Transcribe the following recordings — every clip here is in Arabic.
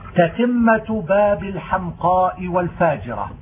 تتمة باب الحمقاء والفاجرة.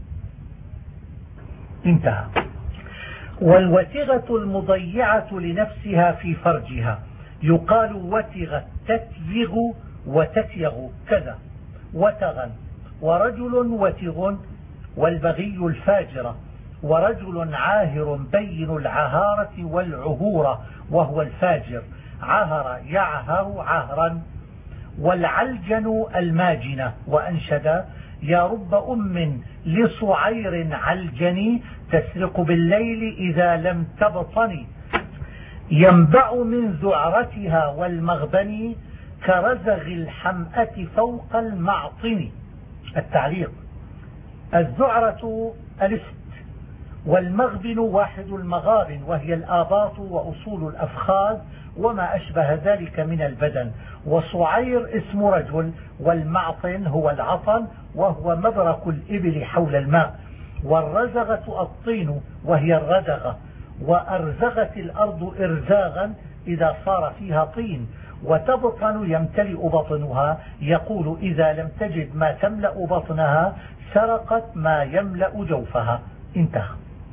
انتهى. والوتغة المضيعة لنفسها في فرجها يقال وتغت تتيغ وتتيغ كذا وتغا. ورجل وتغ والبغي الفاجرة. ورجل عاهر بين العهارة والعهورة وهو الفاجر. عهر يعهر عهرا. والعلجن الماجنة. وأنشد يا رب أم لصعير علجني تسرق بالليل إذا لم تبطني ينبع من ذعرتها والمغبن كرزغ الحمأة فوق المعطن. التعليق: الذعرة الست، والمغبن واحد المغابن وهي الآباط وأصول الأفخاذ وما أشبه ذلك من البدن. وصعير اسم رجل، والمعطن هو العطن وهو مبرك الإبل حول الماء. والرزغة الطين وهي الردغة. وأرزغت الأرض إرزاغا إذا صار فيها طين. وتبطن يمتلئ بطنها، يقول إذا لم تجد ما تملأ بطنها سرقت ما يملأ جوفها. انتهى.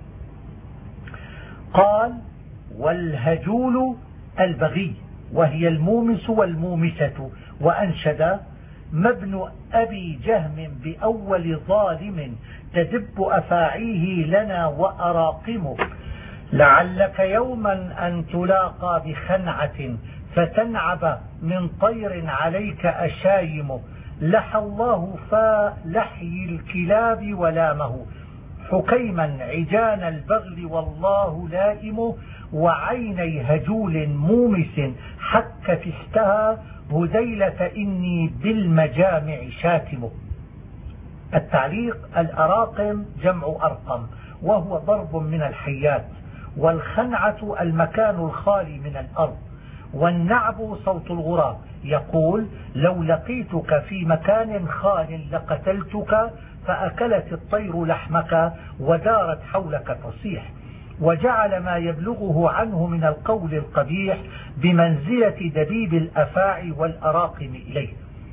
قال: والهجول البغي وهي المومس والمومسة. وأنشد ما ابن أبي جهم بأول ظالم تدب أفاعيه لنا وأراقمه لعلك يوما أن تلاقى بخنعة فتنعب من طير عليك أشايم لحى الله فلحي الكلاب ولامه حكيما عجان البغل والله لائم وعيني هجول مومس حك فستها هذيلة إني بالمجامع شاتم. التعليق: الأراقم جمع أرقم وهو ضرب من الحيات. والخنعة المكان الخالي من الأرض. والنعب صوت الغراب يقول لو لقيتك في مكان خال لقتلتك فأكلت الطير لحمك ودارت حولك تصيح. وجعل ما يبلغه عنه من القول القبيح بمنزلة دبيب الأفاعي والأراقم إليه.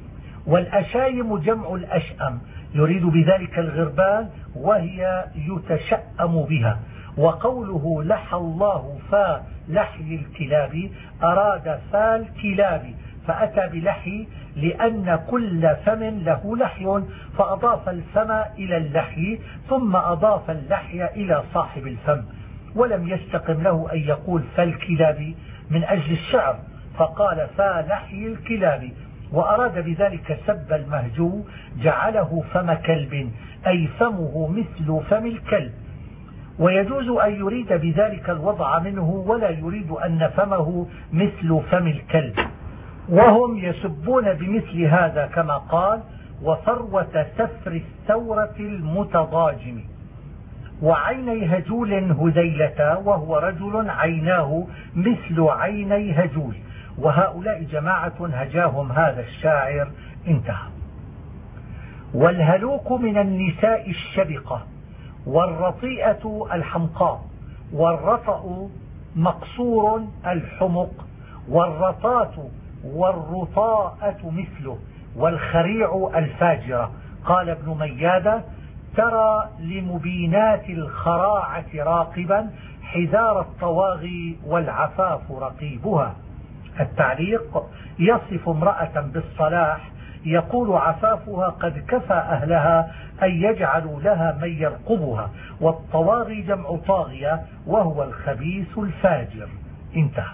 والأشايم جمع الأشأم يريد بذلك الغربال وهي يتشأم بها. وقوله لحى الله فلحي الكلاب أراد فالكلاب فأتى بلحي لأن كل فم له لحي فأضاف الفم إلى اللحي ثم أضاف اللحي إلى صاحب الفم. ولم يستقم له أن يقول فالكلاب من أجل الشعر فقال فلحي الكلاب. وأراد بذلك سب المهجو جعله فم كلب أي فمه مثل فم الكلب. ويجوز أن يريد بذلك الوضع منه ولا يريد أن فمه مثل فم الكلب. وهم يسبون بمثل هذا كما قال وثروة سفر الثورة المتضاجم. وعيني هجول هذيلة وهو رجل عيناه مثل عيني هجول. وهؤلاء جماعة هجاهم هذا الشاعر. انتهى. والهلوك من النساء الشبقة. والرطيئة الحمقاء. والرطأ مقصور الحمق. والرطاة والرطاءة مثله. والخريع الفاجرة. قال ابن ميادة ترى لمبينات الخراعة راقبا حذار الطواغي والعفاف رقيبها. التعليق: يصف امرأة بالصلاح يقول عفافها قد كفى أهلها أن يجعلوا لها من يرقبها. والطواغي جمع طاغية وهو الخبيث الفاجر. انتهى.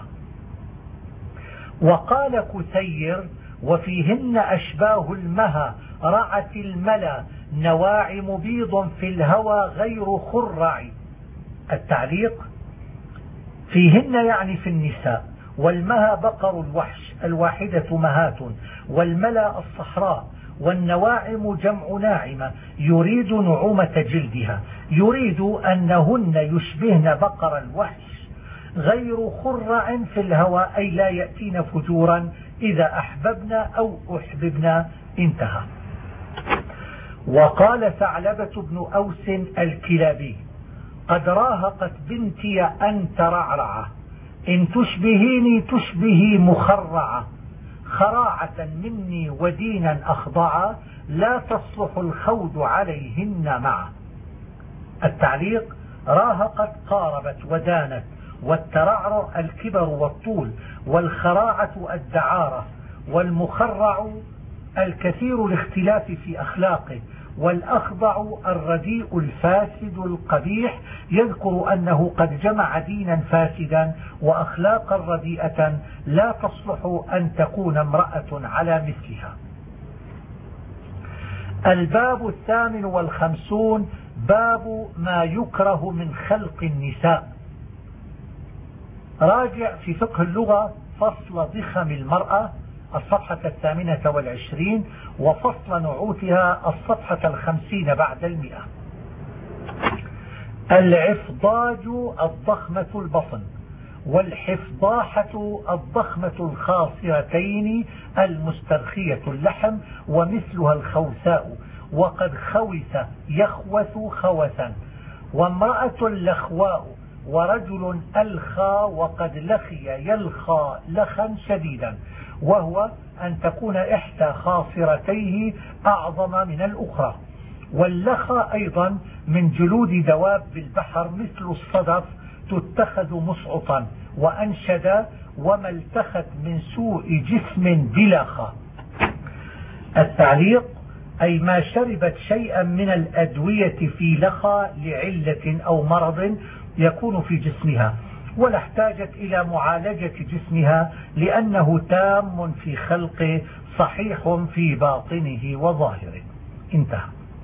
وقال كثير وفيهن أشباه المها رعت الملا نواعم بيض في الهوى غير خرع. التعليق: فيهن يعني في النساء. والمها بقر الوحش الواحدة مهات. والملا الصحراء. والنواعم جمع ناعمة يريد نعومة جلدها. يريد أنهن يشبهن بقر الوحش غير خرع في الهوى أي لا يأتين فجورا إذا أحببنا أو أحببنا. انتهى. وقال ثعلبة بن أوس الكلابي قد راهقت بنتي أن ترعرع إن تشبهيني تشبهي مخرعة خراعة مني ودينا أخضعا لا تصلح الخوض عليهن معا. التعليق: راها قد قاربت ودانت، والترعرع الكبر والطول، والخراعة الدعارة، والمخرع الكثير الاختلاف في أخلاقه، والأخضع الرديء الفاسد القبيح. يذكر أنه قد جمع دينا فاسدا وأخلاقا رديئة لا تصلح أن تكون امرأة على مثلها. الباب 58 باب ما يكره من خلق النساء. راجع في فقه اللغة فصل ضخم المرأة الصفحة 28 وفصل نعوتها الصفحة 50 بعد 100. العفضاج الضخمة البطن، والحفضاحة الضخمة الخاصرتين المسترخية اللحم ومثلها الخوساء، وقد خوث يخوث خوثا. وامرأة لخواء، ورجل ألخى وقد لخي يلخى لخا شديدا، وهو أن تكون إحدى خاصرتيه أعظم من الأخرى. واللخى أيضا من جلود دواب البحر مثل الصدف تتخذ مسعطا. وأنشد: وما التخت من سوء جسم بلخى. التعليق: أي ما شربت شيئا من الأدوية في لخى لعلة أو مرض يكون في جسمها، ولا احتاجت إلى معالجة جسمها لأنه تام في خلقه صحيح في باطنه وظاهره. انتهى.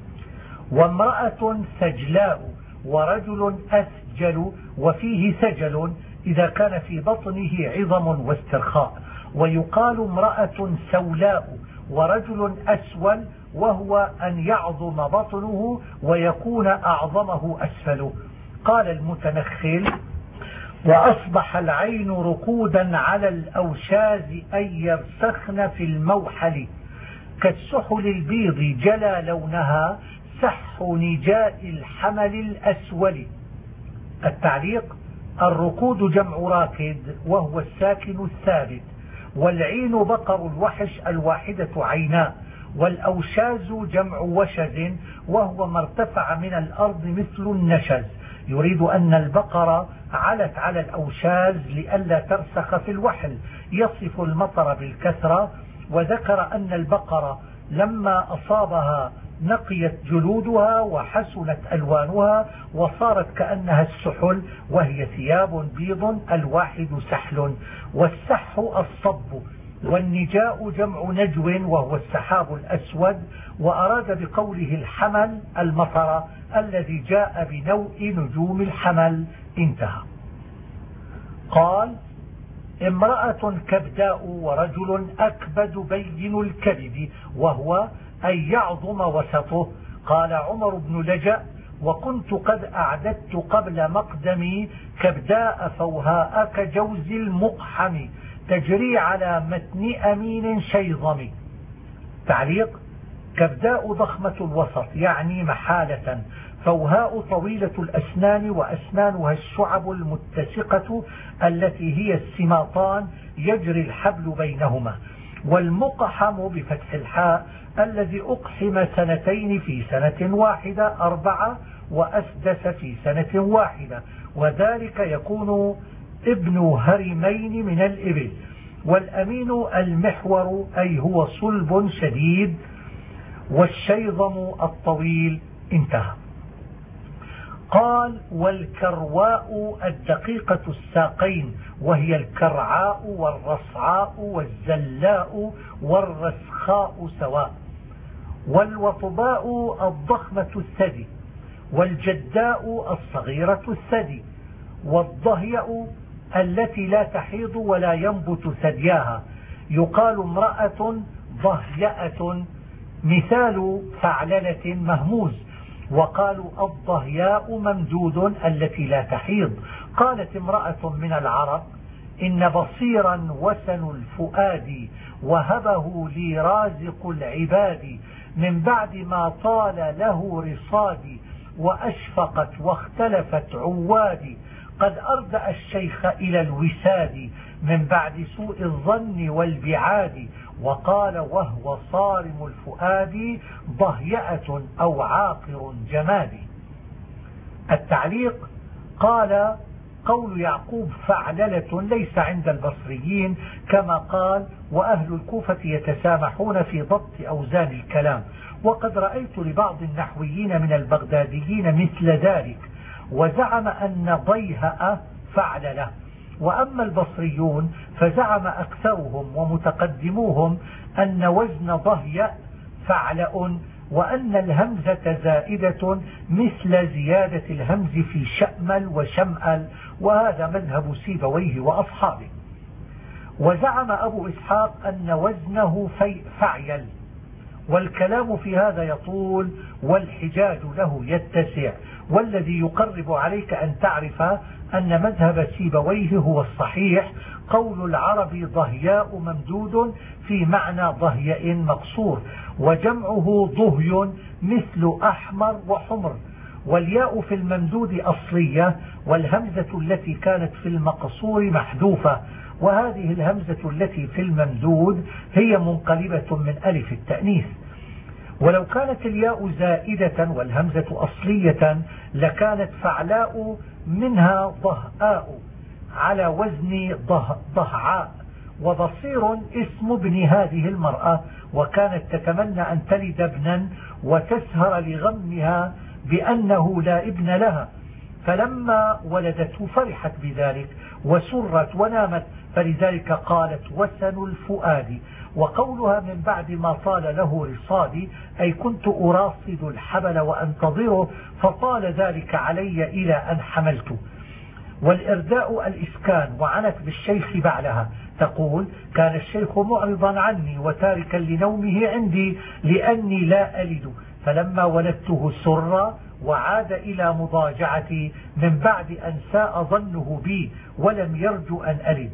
وامرأة سجلاء، ورجل أسجل، وفيه سجل إذا كان في بطنه عظم واسترخاء. ويقال امرأة سولاء، ورجل أسول، وهو أن يعظم بطنه ويكون أعظمه أسفله. قال المتنخل: وأصبح العين ركودا على الأوشاز أن يرسخن في الموحل، كالسحل البيض جلى لونها سح نجاء الحمل الأسول. التعليق: الركود جمع راكد وهو الساكن الثابت. والعين بقر الوحش الواحدة عيناء. والأوشاز جمع وشز وهو ما ارتفع من الأرض مثل النشز. يريد أن البقرة علت على الأوشاز لئلا ترسخ في الوحل، يصف المطر بالكثرة. وذكر أن البقرة لما أصابها نقيت جلودها وحسنت ألوانها وصارت كأنها السحل، وهي ثياب بيض الواحد سحل. والسح الصب. والنجاء جمع نجو وهو السحاب الأسود. وأراد بقوله الحمل المطر الذي جاء بنوء نجوم الحمل. انتهى. قال: امرأة كبداء، ورجل أكبد بين الكبد، وهو أن يعظم وسطه. قال عمر بن لجأ: وكنت قد أعددت قبل مقدمي كبداء فوهاء كجوز المقحم، تجري على متن أمين شيظم. تعليق: كبداء ضخمة الوسط يعني محالة. فوهاء طويلة الأسنان، وأسنانها الشعب المتسقة التي هي السماطان يجري الحبل بينهما. والمقحم بفتح الحاء الذي أقحم سنتين في سنة واحدة 4 وأسدس في سنة واحدة، وذلك يكون ابن هرمين من الإبل. والأمين المحور أي هو صلب شديد. والشيظم الطويل. انتهى. قال: والكرواء الدقيقة الساقين، وهي الكرعاء والرصعاء والزلاء والرسخاء سواء. والوطباء الضخمة الثدي. والجداء الصغيرة الثدي. والضهيأ التي لا تحيض ولا ينبت ثدياها. يقال امرأة ضهيئة مثال فعللة مهموز. وقالوا الضهياء ممدود التي لا تحيض. قالت امرأة من العرب: إن بصيرا وسن الفؤاد، وهبه لي رازق العباد، من بعد ما طال له رصادي، وأشفقت واختلفت عوادي، قد أردأ الشيخ إلى الوساد، من بعد سوء الظن والبعاد. وقال وهو صارم الفؤاد ضهيئة أو عاقر جماد. التعليق قال قول يعقوب فعللة ليس عند البصريين، كما قال وأهل الكوفة يتسامحون في ضبط أوزان الكلام. وقد رأيت لبعض النحويين من البغداديين مثل ذلك، وزعم أن ضيهأ فعللة. وأما البصريون فزعم أكثرهم ومتقدموهم أن وزن ضهيأ فعلأ، وأن الهمزة زائدة مثل زيادة الهمز في شأمل وشمأل، وهذا مذهب سيبويه وأصحابه. وزعم أبو إسحاق أن وزنه فعيل، والكلام في هذا يطول والحجاج له يتسع، والذي يقرب عليك أن تعرف أن مذهب سيبويه هو الصحيح. قول العرب ضهياء ممدود في معنى ضهياء مقصور، وجمعه ضهي مثل أحمر وحمر. والياء في الممدود أصلية، والهمزة التي كانت في المقصور محذوفة، وهذه الهمزة التي في الممدود هي منقلبة من ألف التأنيث. ولو كانت الياء زائدة والهمزة أصلية لكانت فعلاء منها ضهآء على وزن ضهعاء. وبصير اسم ابن هذه المرأة، وكانت تتمنى أن تلد ابنا وتسهر لغمها بأنه لا ابن لها، فلما ولدته فرحت بذلك وسرت ونامت، فلذلك قالت وسن الفؤاد. وقولها من بعد ما طال له رصادي أي كنت أراصد الحبل وأنتظره فطال ذلك علي إلى أن حملت. والإرداء الإسكان، وعنت بالشيخ بعلها تقول كان الشيخ معرضا عني وتاركا لنومه عندي لأني لا ألد، فلما ولدته سر وعاد إلى مضاجعتي من بعد أن ساء ظنه بي ولم يرجو أن ألد.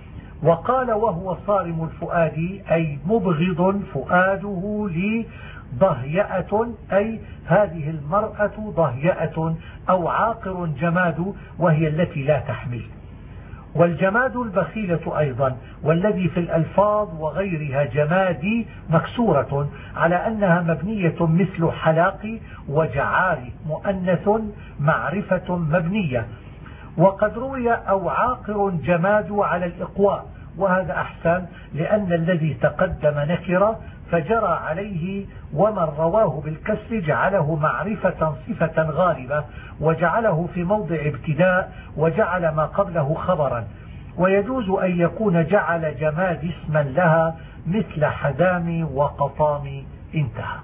وقال وهو صارم الفؤاد أي مبغض فؤاده لي ضهيئة، أي هذه المرأة ضهيئة أو عاقر جماد، وهي التي لا تحمل. والجماد البخيلة أيضا، والذي في الألفاظ وغيرها جمادي مكسورة على أنها مبنية مثل حلاقي وجعاري مؤنث معرفة مبنية. وقد روي أو عاقر جماد على الإقواء، وهذا أحسن لأن الذي تقدم نكرة فجرى عليه، ومن رواه بالكسر جعله معرفة صفة غالبة وجعله في موضع ابتداء وجعل ما قبله خبرا. ويجوز أن يكون جعل جماد اسما لها مثل حدام وقطام. انتهى.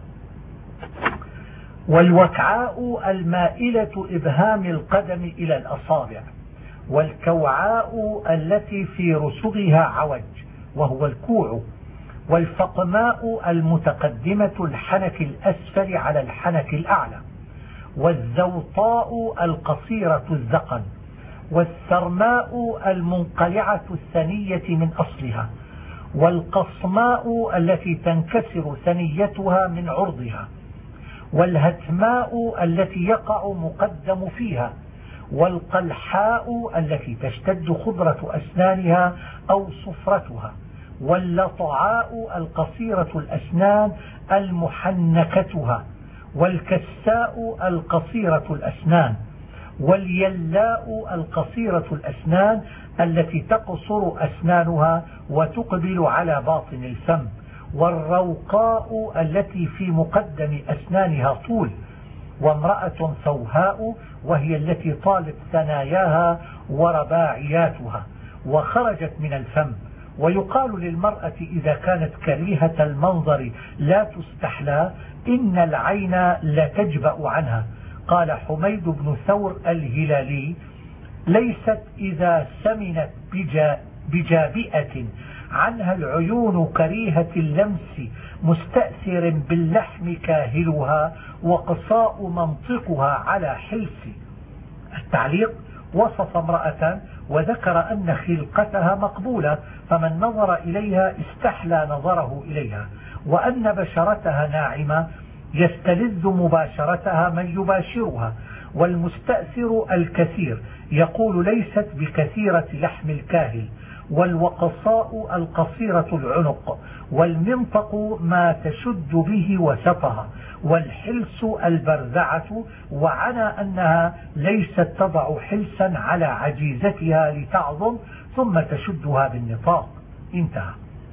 والوكعاء المائلة إبهام القدم إلى الأصابع، والكوعاء التي في رسغها عوج وهو الكوع، والفقماء المتقدمة الحنك الأسفل على الحنك الأعلى، والزوطاء القصيرة الذقن، والثرماء المنقلعة الثنية من أصلها، والقصماء التي تنكسر ثنيتها من عرضها، والهتماء التي يقع مقدم فيها، والقلحاء التي تشتد خضرة أسنانها أو صفرتها، واللطعاء القصيرة الأسنان المحنكتها، والكساء القصيرة الأسنان، واليلاء القصيرة الأسنان التي تقصر أسنانها وتقبل على باطن الفم، والروقاء التي في مقدم أسنانها طول، وامرأة سوهاء وهي التي طالت ثناياها ورباعياتها وخرجت من الفم. ويقال للمرأة إذا كانت كريهة المنظر لا تستحلى إن العين لتجبأ عنها. قال حميد بن ثور الهلالي ليست إذا سمنت بجابئة عنها العيون كريهة اللمس مستأثر باللحم كاهلها وقصاء منطقها على حلس. التعليق وصف امرأة وذكر أن خلقتها مقبولة فمن نظر إليها استحلى نظره إليها، وأن بشرتها ناعمة يستلذ مباشرتها من يباشرها. والمستأثر الكثير يقول ليست بكثيرة لحم الكاهل، والوقصاء القصيرة العنق، والمنطق ما تشد به وسطها، والحلس البرزعة، وعنى أنها ليست تضع حلسا على عجيزتها لتعظم ثم تشدها بالنطاق. انتهى.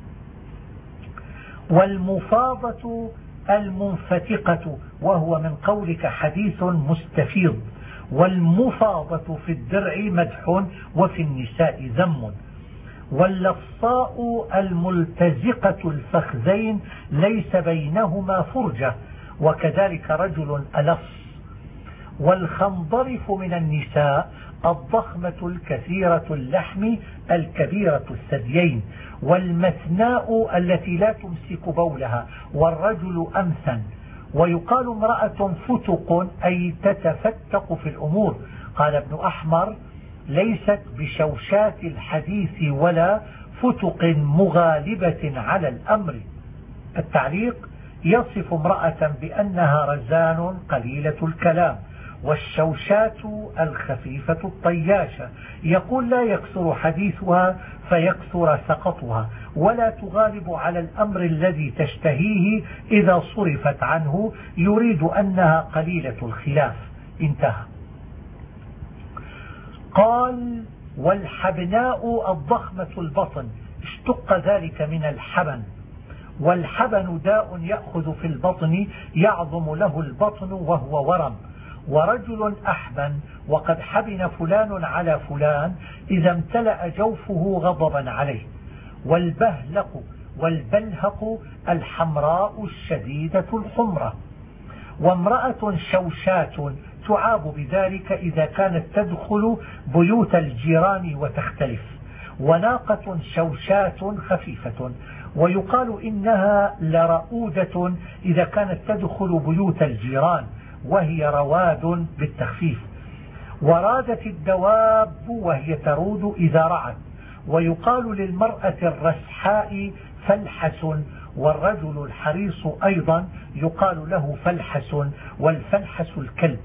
والمفاضة المنفتقة، وهو من قولك حديث مستفيض. والمفاضة في الدرع مدح وفي النساء ذم. واللفصاء الملتزقة الفخذين ليس بينهما فرجة، وكذلك رجل ألص. والخنضرف من النساء الضخمة الكثيرة اللحم الكبيرة الثديين. والمثناء التي لا تمسك بولها، والرجل أمثن. ويقال امرأة فتق أي تتفتق في الأمور. قال ابن أحمر ليست بشوشات الحديث ولا فتق مغالبة على الأمر. التعليق: يصف امرأة بأنها رزان قليلة الكلام، والشوشات الخفيفة الطياشة. يقول لا يكثر حديثها فيكثر سقطها، ولا تغالب على الأمر الذي تشتهيه إذا صرفت عنه، يريد أنها قليلة الخلاف. انتهى. قال: والحبناء الضخمة البطن، اشتق ذلك من الحبن. والحبن داء يأخذ في البطن يعظم له البطن وهو ورم. ورجل أحبن، وقد حبن فلان على فلان إذا امتلأ جوفه غضبا عليه. والبهلق والبلهق الحمراء الشديدة الحمرة. وامرأة شوشات تعاب بذلك إذا كانت تدخل بيوت الجيران وتختلف. وناقة شوشات خفيفة، ويقال إنها لرؤودة إذا كانت تدخل بيوت الجيران، وهي رواد بالتخفيف. ورادت الدواب، وهي ترود إذا رعت. ويقال للمرأة الرسحاء فلحس، والرجل الحريص أيضا يقال له فلحس، والفلحس الكلب.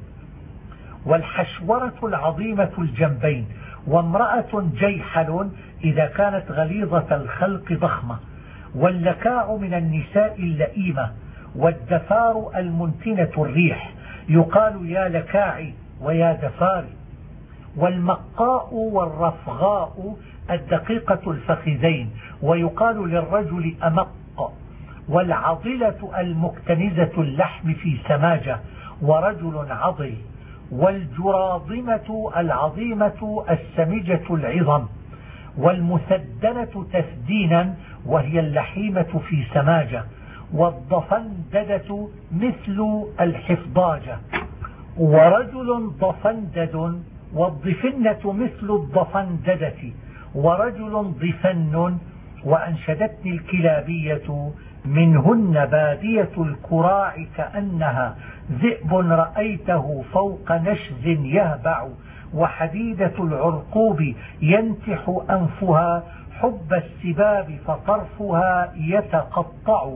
والحشورة العظيمة الجنبين. وامرأة جيحل إذا كانت غليظة الخلق ضخمة. واللكاع من النساء اللئيمة. والدفار المنتنة الريح، يقال يا لكاعي ويا دفاري. والمقاء والرفغاء الدقيقة الفخذين، ويقال للرجل أمق. والعضلة المكتنزة اللحم في سماجة، ورجل عضل. والجراضمة العظيمة السمجة العظم. والمسدنة تسدينا، وهي اللحيمة في سماجة. والضفنددة مثل الحفضاجة. ورجل ضفندد. والضفنة مثل الضفنددة. ورجل ضفن. وأنشدتني الكلابية: منهن بادية الكراع كأنها ذئب رأيته فوق نشز يهبع. وحديدة العرقوب ينتح أنفها حب السباب فطرفها يتقطع.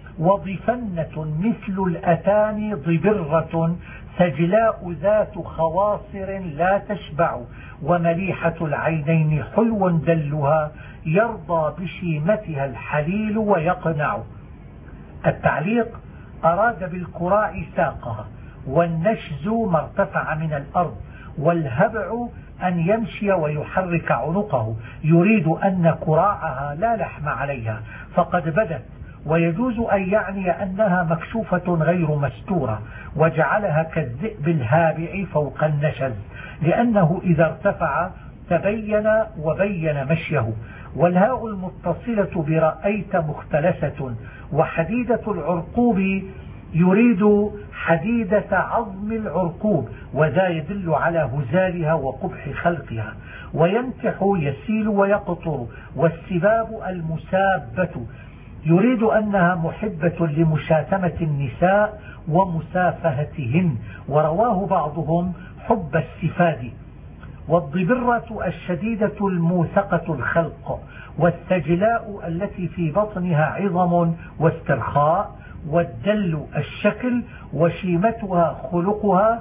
وضفنة مثل الأتان ضبرة سجلاء ذات خواصر لا تشبع. ومليحة العينين حلو دلها يرضى بشيمتها الحليل ويقنع. التعليق: أراد بالكراع ساقها. والنشز ما ارتفع من الأرض. والهبع أن يمشي ويحرك عنقه، يريد أن كراعها لا لحم عليها فقد بدت. ويجوز أن يعني أنها مكشوفة غير مستورة، وجعلها كالذئب الهابع فوق النشز، لأنه إذا ارتفع تبين وبين مشيه. والهاء المتصلة برأيت مختلسة. وحديدة العرقوب يريد حديدة عظم العرقوب، وذا يدل على هزالها وقبح خلقها. وينتح يسيل ويقطر. والسباب المسابة، يريد أنها محبة لمشاتمة النساء ومسافهتهن، ورواه بعضهم حب السفاد. والضبرة الشديدة الموثقة الخلق. والثجلاء التي في بطنها عظم واسترخاء. والدل الشكل، وشيمتها خلقها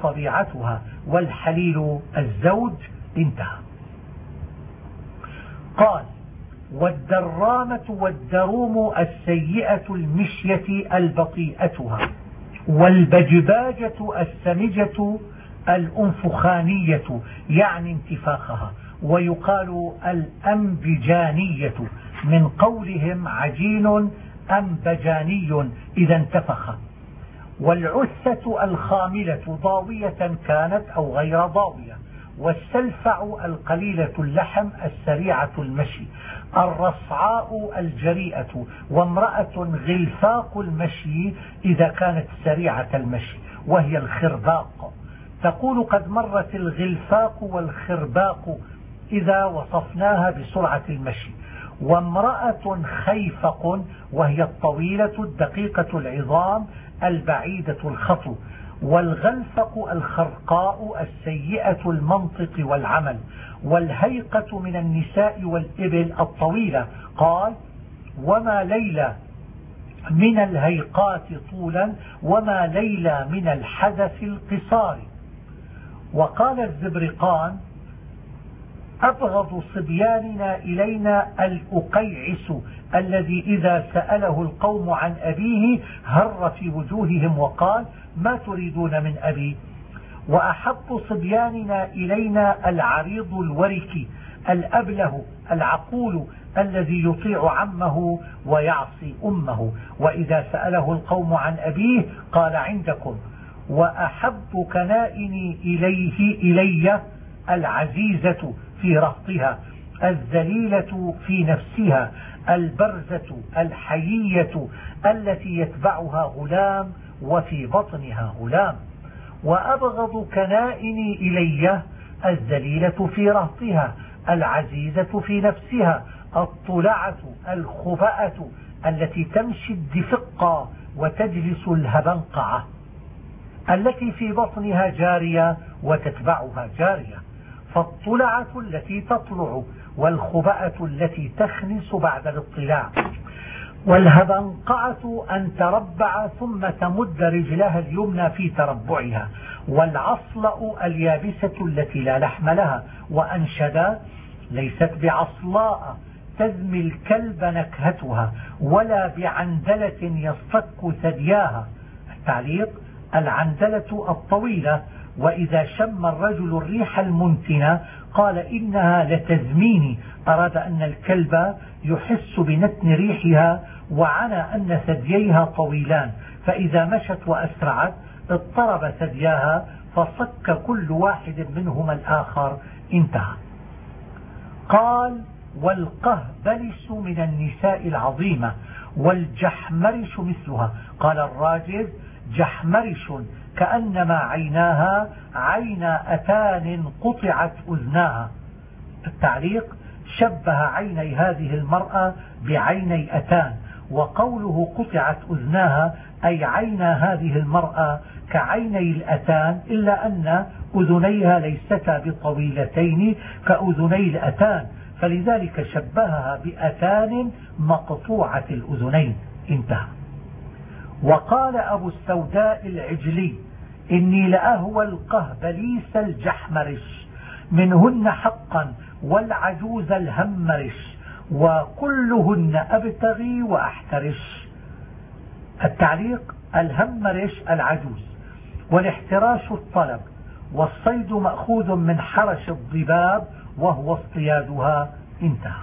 وطبيعتها. والحليل الزوج. انتهى. قال: والدرامة والدروم السيئة المشية البطيئتها، والبجباجة السمجة الأنفخانية يعني انتفاخها، ويقال الأنبجانية من قولهم عجين أنبجاني إذا انتفخ. والعثة الخاملة ضاوية كانت أو غير ضاوية. والسلفع القليلة اللحم السريعة المشي. الرصعاء الجريئة، وامرأة غلفاق المشي إذا كانت سريعة المشي وهي الخرباق. تقول: قد مرت الغلفاق والخرباق إذا وصفناها بسرعة المشي. وامرأة خيفق وهي الطويلة الدقيقة العظام البعيدة الخطو. والغلفق الخرقاء السيئة المنطق والعمل. والهيقة من النساء والإبل الطويلة. قال: وما ليلى من الهيقات طولا، وما ليلى من الحدث القصار. وقال الزبرقان: أبغض صبياننا إلينا الأقيعس الذي إذا سأله القوم عن أبيه هر في وجوههم وقال: ما تريدون من أبي. وأحب صبياننا إلينا العريض الورك الأبله العقول الذي يطيع عمه ويعصي أمه، وإذا سأله القوم عن أبيه قال: عندكم. وأحب كنائني إلي العزيزة في رهطها، الذليلة في نفسها، البرزة الحيية التي يتبعها غلام وفي بطنها غلام. وأبغض كنائني إلي الذليلة في رهطها، العزيزة في نفسها، الطلعة الخبأة التي تمشي الدفقة وتجلس الهبنقعة، التي في بطنها جارية وتتبعها جارية. فالطلعة التي تطلع، والخبأة التي تخنس بعد الاطلاع، والهبنقعة أن تربع ثم تمد رجلها اليمنى في تربعها، والعصلأ اليابسة التي لا لحم لها. وأنشدا: ليست بعصلاء تزمي الكلب نكهتها، ولا بعندلة يصطك ثدياها. التعليق: العندلة الطويلة. وإذا شم الرجل الريح المنتنة قال: إنها لتزميني، أراد أن الكلب يحس بنتن ريحها، وعنى أن ثدييها طويلان، فإذا مشت وأسرعت اضطرب ثدياها فصك كل واحد منهما الآخر. انتهى. قال: والقهبلس من النساء العظيمة، والجحمرش مثلها. قال الراجز: جحمرش كأنما عيناها عينا أتان قطعت أذناها. التعليق: شبه عيني هذه المرأة بعيني أتان، وقوله قطعت أذناها أي عينا هذه المرأة كعيني الأتان، إلا أن أذنيها ليستا بطويلتين كأذني الأتان، فلذلك شبهها بأتان مقطوعة الأذنين. انتهى. وقال أبو السوداء العجلي: إني لأهوى القهبليس الجحمرش منهن حقا، والعجوز الهمرش، وكلهن أبتغي وأحترش. التعليق: الهمرش العجوز، والاحتراش الطلب، والصيد مأخوذ من حرش الضباب وهو اصطيادها. انتهى.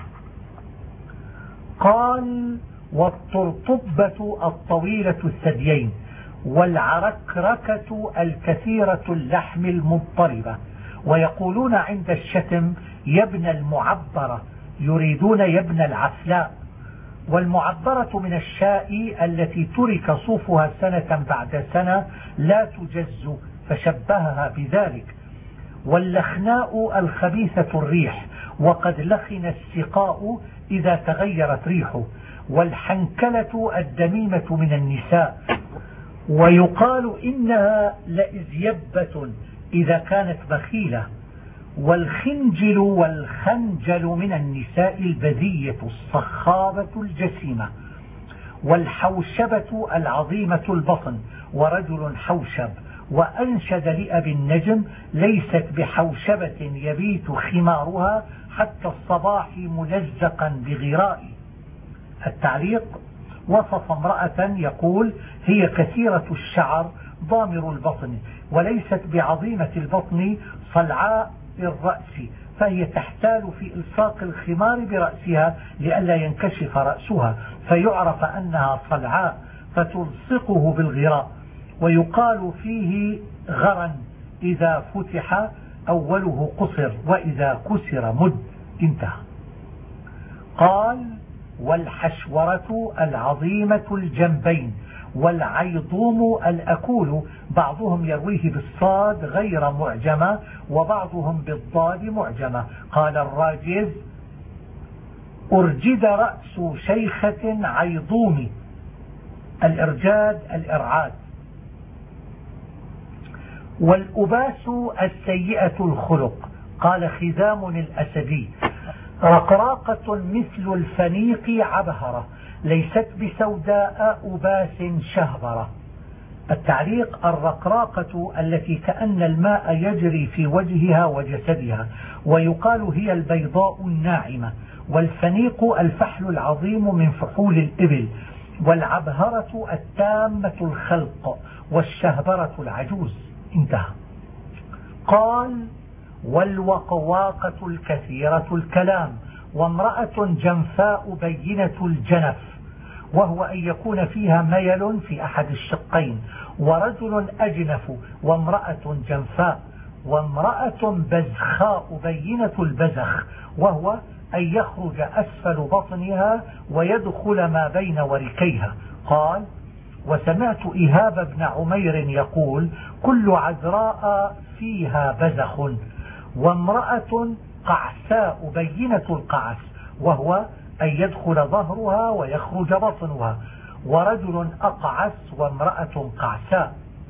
قال: والطرطبة الطويلة الثديين، والعركركة الكثيرة اللحم المضطربة. ويقولون عند الشتم: يا ابن المعبرة، يريدون يا ابن العفلاء. والمعبرة من الشاء التي ترك صوفها سنة بعد سنة لا تجز، فشبهها بذلك. واللخناء الخبيثة الريح، وقد لخن السقاء إذا تغيرت ريحه. والحنكلة الدميمة من النساء، ويقال إنها لإزيبة إذا كانت بخيلة. والخنجل والخنجل من النساء البذية الصخابة الجسيمة. والحوشبة العظيمة البطن، ورجل حوشب. وأنشد لأبي النجم: ليست بحوشبة يبيت خمارها حتى الصباح ملزقا بغرائي. التعليق: وصف امرأة يقول: هي كثيرة الشعر ضامر البطن وليست بعظيمة البطن صلعاء الرأس، فهي تحتال في إلصاق الخمار برأسها لئلا ينكشف رأسها فيعرف أنها صلعاء فتلصقه بالغراء. ويقال فيه غرا إذا فتح أوله قصر وإذا كسر مد. انتهى. قال: والحشورة العظيمة الجنبين، والعيضوم الأكول، بعضهم يرويه بالصاد غير معجمة وبعضهم بالضاد معجمة. قال الراجز: أرجد رأس شيخة عيضوم. الإرجاد الإرعاد. والأباس السيئة الخلق. قال خزام الأسدي: رقراقة مثل الفنيق عبهرة، ليست بسوداء أباس شهبرة. التعليق: الرقراقة التي كأن الماء يجري في وجهها وجسدها، ويقال هي البيضاء الناعمة. والفنيق الفحل العظيم من فحول الإبل. والعبهرة التامة الخلق، والشهبرة العجوز. انتهى. قال: والوقواقة الكثيرة الكلام، وامرأة جنفاء بينة الجنف، وهو أن يكون فيها ميل في أحد الشقين، ورجل أجنف وامرأة جنفاء، وامرأة بزخاء بينة البزخ، وهو أن يخرج أسفل بطنها ويدخل ما بين وركيها. قال: وسمعت إيهاب بن عمير يقول: كل عذراء فيها بزخ. وامرأة قعساء بينة القعس، وهو أن يدخل ظهرها ويخرج بطنها. ورجل أقعس وامرأة قعساء.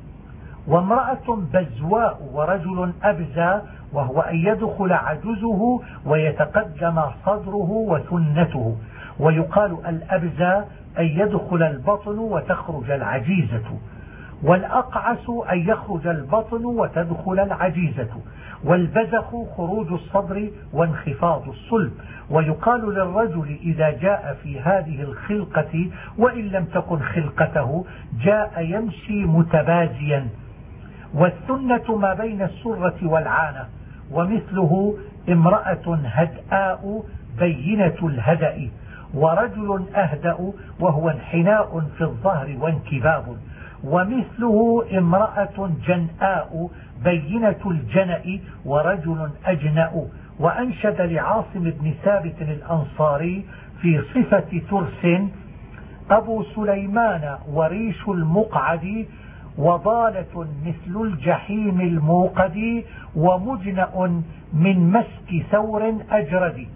وامرأة بزواء ورجل أبزى، وهو أن يدخل عجزه ويتقدم صدره وثنته. ويقال الأبزى أن يدخل البطن وتخرج العجيزة. والأقعس أن يخرج البطن وتدخل العجيزة. والبزخ خروج الصدر وانخفاض الصلب. ويقال للرجل إذا جاء في هذه الخلقة وإن لم تكن خلقته جاء يمشي متبازيا. والثنة ما بين السرة والعانة، ومثله امرأة هدآء بينة الهدأ. ورجل أهدأ، وهو انحناء في الظهر وانكباب. ومثله امرأة جنآء بينة الجنأ، ورجل أجنأ. وأنشد لعاصم بن ثابت الأنصاري في صفة ترس: أبو سليمان وريش المقعد، وضالة مثل الجحيم الموقد، ومجنأ من مسك ثور أجرد.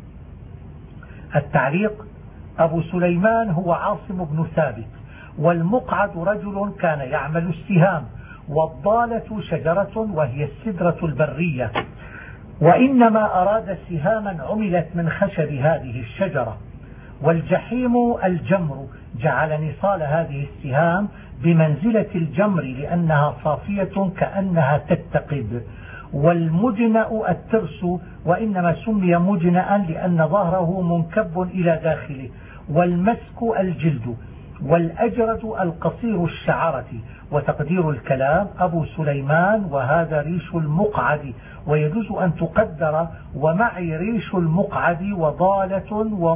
التعليق: أبو سليمان هو عاصم بن ثابت، والمقعد رجل كان يعمل السهام، والضالة شجرة وهي السدرة البرية، وإنما أراد سهاما عملت من خشب هذه الشجرة. والجحيم الجمر، جعل نصال هذه السهام بمنزلة الجمر لأنها صافية كأنها تتقد. والمجنأ الترس، وإنما سمي مجنأ لأن ظهره منكب إلى داخله. والمسك الجلد. والأجرد القصير الشعرة. وتقدير الكلام: أبو سليمان وهذا ريش المقعد. ويجوز أن تقدر: ومعي ريش المقعد وضالة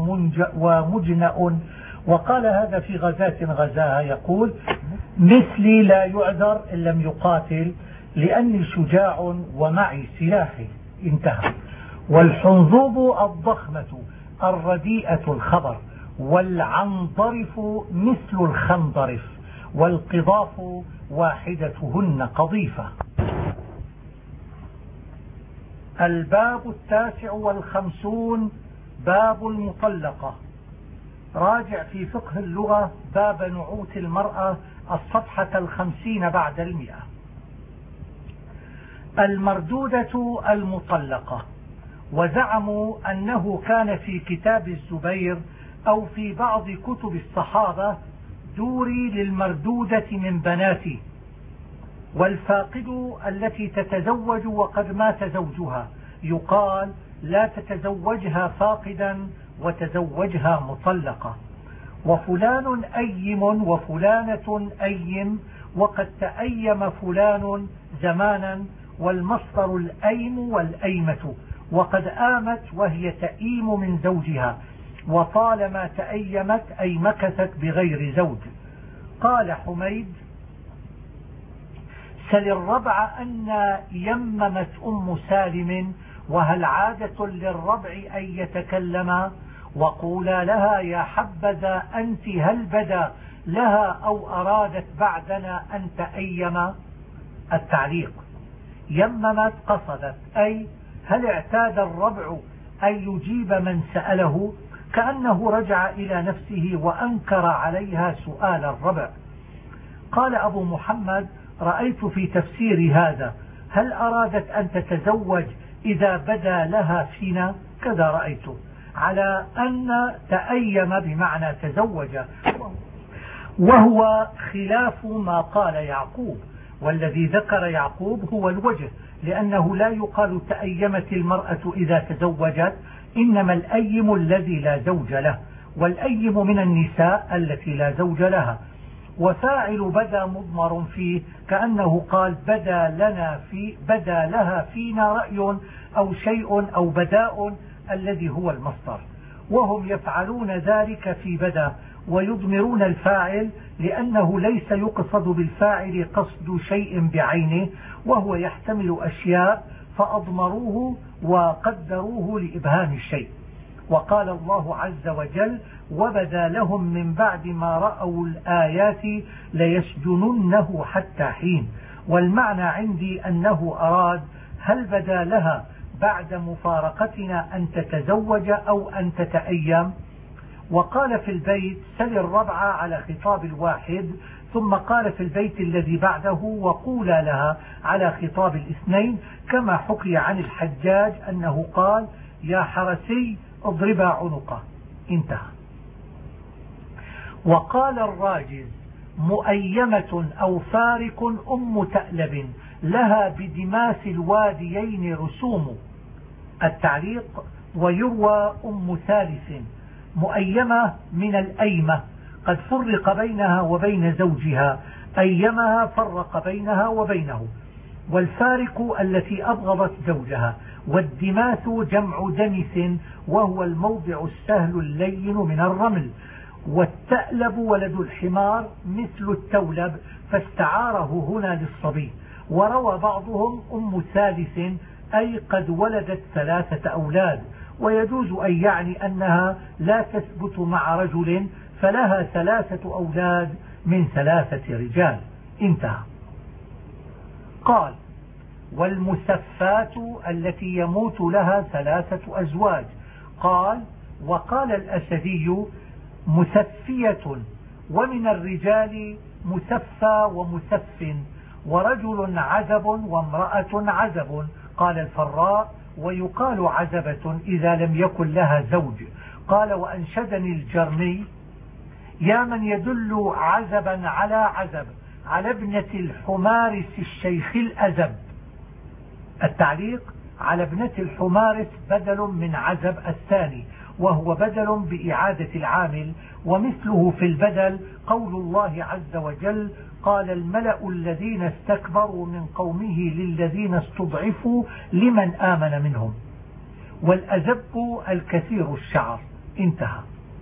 ومجنأ. وقال هذا في غزاة غزاها يقول: مثلي لا يعذر إن لم يقاتل، لأني شجاع ومعي سلاحي. انتهى. والحنظوب الضخمة الرديئة الخبر. والعنضرف مثل الخنضرف. والقضاف واحدتهن قضيفة. الباب 59 باب المطلقة. راجع في فقه اللغة باب نعوت المرأة الصفحة 50 بعد 100. المردودة المطلقة. وزعموا أنه كان في كتاب الزبير أو في بعض كتب الصحابة: دوري للمردودة من بناتي. والفاقد التي تتزوج وقد مات زوجها يقال لا تتزوجها فاقدا وتزوجها مطلقة. وفلان أيم وفلانة أيم وقد تأيم فلان زمانا، والمصدر الأيم والأيمة، وقد آمت وهي تأيم من زوجها، وطالما تأيمت أي مكثت بغير زوج. قال حميد: سل الربع أن يممت أم سالم، وهل عادة للربع أن يتكلم، وقولا لها يا حبذا أنت هل بدا لها أو أرادت بعدنا أن تأيم. التعليق: يممت قصدت، أي هل اعتاد الربع أن يجيب من سأله، كأنه رجع إلى نفسه وأنكر عليها سؤال الربع. قال أبو محمد: رأيت في تفسير هذا هل أرادت أن تتزوج إذا بدا لها فينا، كذا رأيته، على أن تأيم بمعنى تزوج، وهو خلاف ما قال يعقوب. والذي ذكر يعقوب هو الوجه، لأنه لا يقال تأيمت المرأة إذا تزوجت، إنما الأيم الذي لا زوج له، والأيم من النساء التي لا زوج لها. وفاعل بدا مضمر فيه، كأنه قال بدا لها فينا رأي أو شيء أو بداء الذي هو المصدر، وهم يفعلون ذلك في بدا ويضمرون الفاعل، لأنه ليس يقصد بالفاعل قصد شيء بعينه، وهو يحتمل أشياء فأضمروه وقدروه لإبهام الشيء. وقال الله عز وجل: وبدا لهم من بعد ما رأوا الآيات ليسجننه حتى حين. والمعنى عندي أنه أراد هل بدا لها بعد مفارقتنا أن تتزوج أو أن تتأيم. وقال في البيت: سل الربع على خطاب الواحد، ثم قال في البيت الذي بعده: وقولا لها على خطاب الاثنين، كما حكي عن الحجاج أنه قال: يا حرسي اضربا عنقه. انتهى. وقال الراجز: مؤيمة أو فارق أم تألب لها بدماس الواديين رسوم. التعليق: ويروى أم ثالث. مؤيمة من الأيمة، قد فرق بينها وبين زوجها، أيمها فرق بينها وبينه. والفارق التي أبغضت زوجها. والدماث جمع دمث، وهو الموضع السهل اللين من الرمل. والتألب ولد الحمار مثل التولب، فاستعاره هنا للصبي. وروى بعضهم أم ثالث، أي قد ولدت 3 أولاد، ويجوز أن يعني أنها لا تثبت مع رجل، فلها 3 أولاد من 3 رجال. انتهى. قال: والمسفات التي يموت لها 3 أزواج. قال: وقال الأسدي: مسفية، ومن الرجال مسفى ومسف، ورجل عزب وامرأة عزب. قال الفراء: ويقال عزبة إذا لم يكن لها زوج. قال: وأنشدني الجرمي: يا من يدل عزبا على عزب، على ابنة الحمارس الشيخ الأزب. التعليق: على ابنة الحمارس بدل من عزب الثاني، وهو بدل بإعادة العامل. ومثله في البدل قول الله عز وجل: قال الملأ الذين استكبروا من قومه للذين استضعفوا لمن آمن منهم. والأزب الكثير الشعر. انتهى.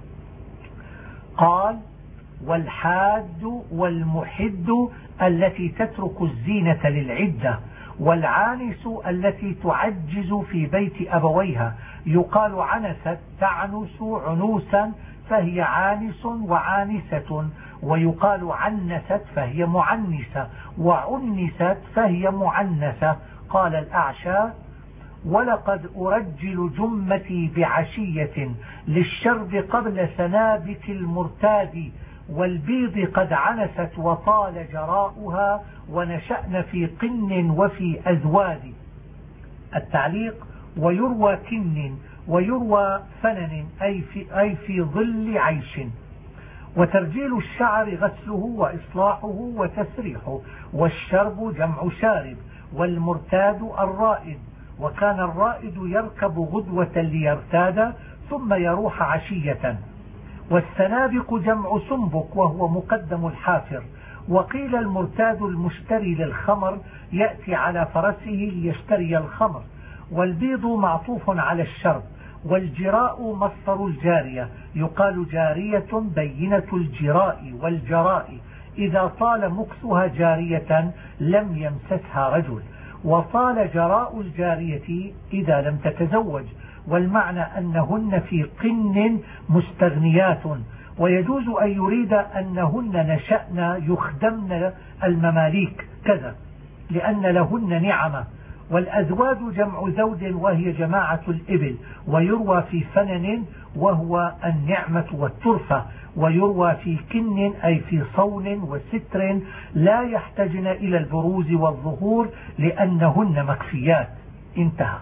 قال: والحاد والمحد التي تترك الزينة للعدة. والعانس التي تعجز في بيت أبويها، يقال عنست تعنس عنوسا فهي عانس وعانسة، ويقال عنست فهي معنسة، وعنست فهي معنسة. قال الأعشى: ولقد أرجل جمتي بعشية للشرب قبل سنابك المرتاد، والبيض قد عنست وطال جراؤها، ونشأن في قن وفي أزواد. التعليق: ويروى كن ويروى فنن، أي في ظل عيش. وترجيل الشعر غسله وإصلاحه وتسريحه. والشرب جمع شارب. والمرتاد الرائد، وكان الرائد يركب غدوة ليرتاد ثم يروح عشية. والسنابق جمع سنبك وهو مقدم الحافر. وقيل المرتاد المشتري للخمر يأتي على فرسه ليشتري الخمر. والبيض معطوف على الشرب. والجراء مصدر الجارية، يقال جارية بينة الجراء والجراء إذا طال مكثها جارية لم يمسسها رجل. وطال جراء الجارية إذا لم تتزوج. والمعنى أنهن في قن مستغنيات. ويجوز أن يريد أنهن نشأن يخدمن المماليك كذا لأن لهن نعمة. والأزواج جمع زوج وهي جماعة الإبل. ويروى في فنن وهو النعمة والترفة. ويروى في كن أي في صون وستر لا يحتجن إلى البروز والظهور لأنهن مكفيات. انتهى.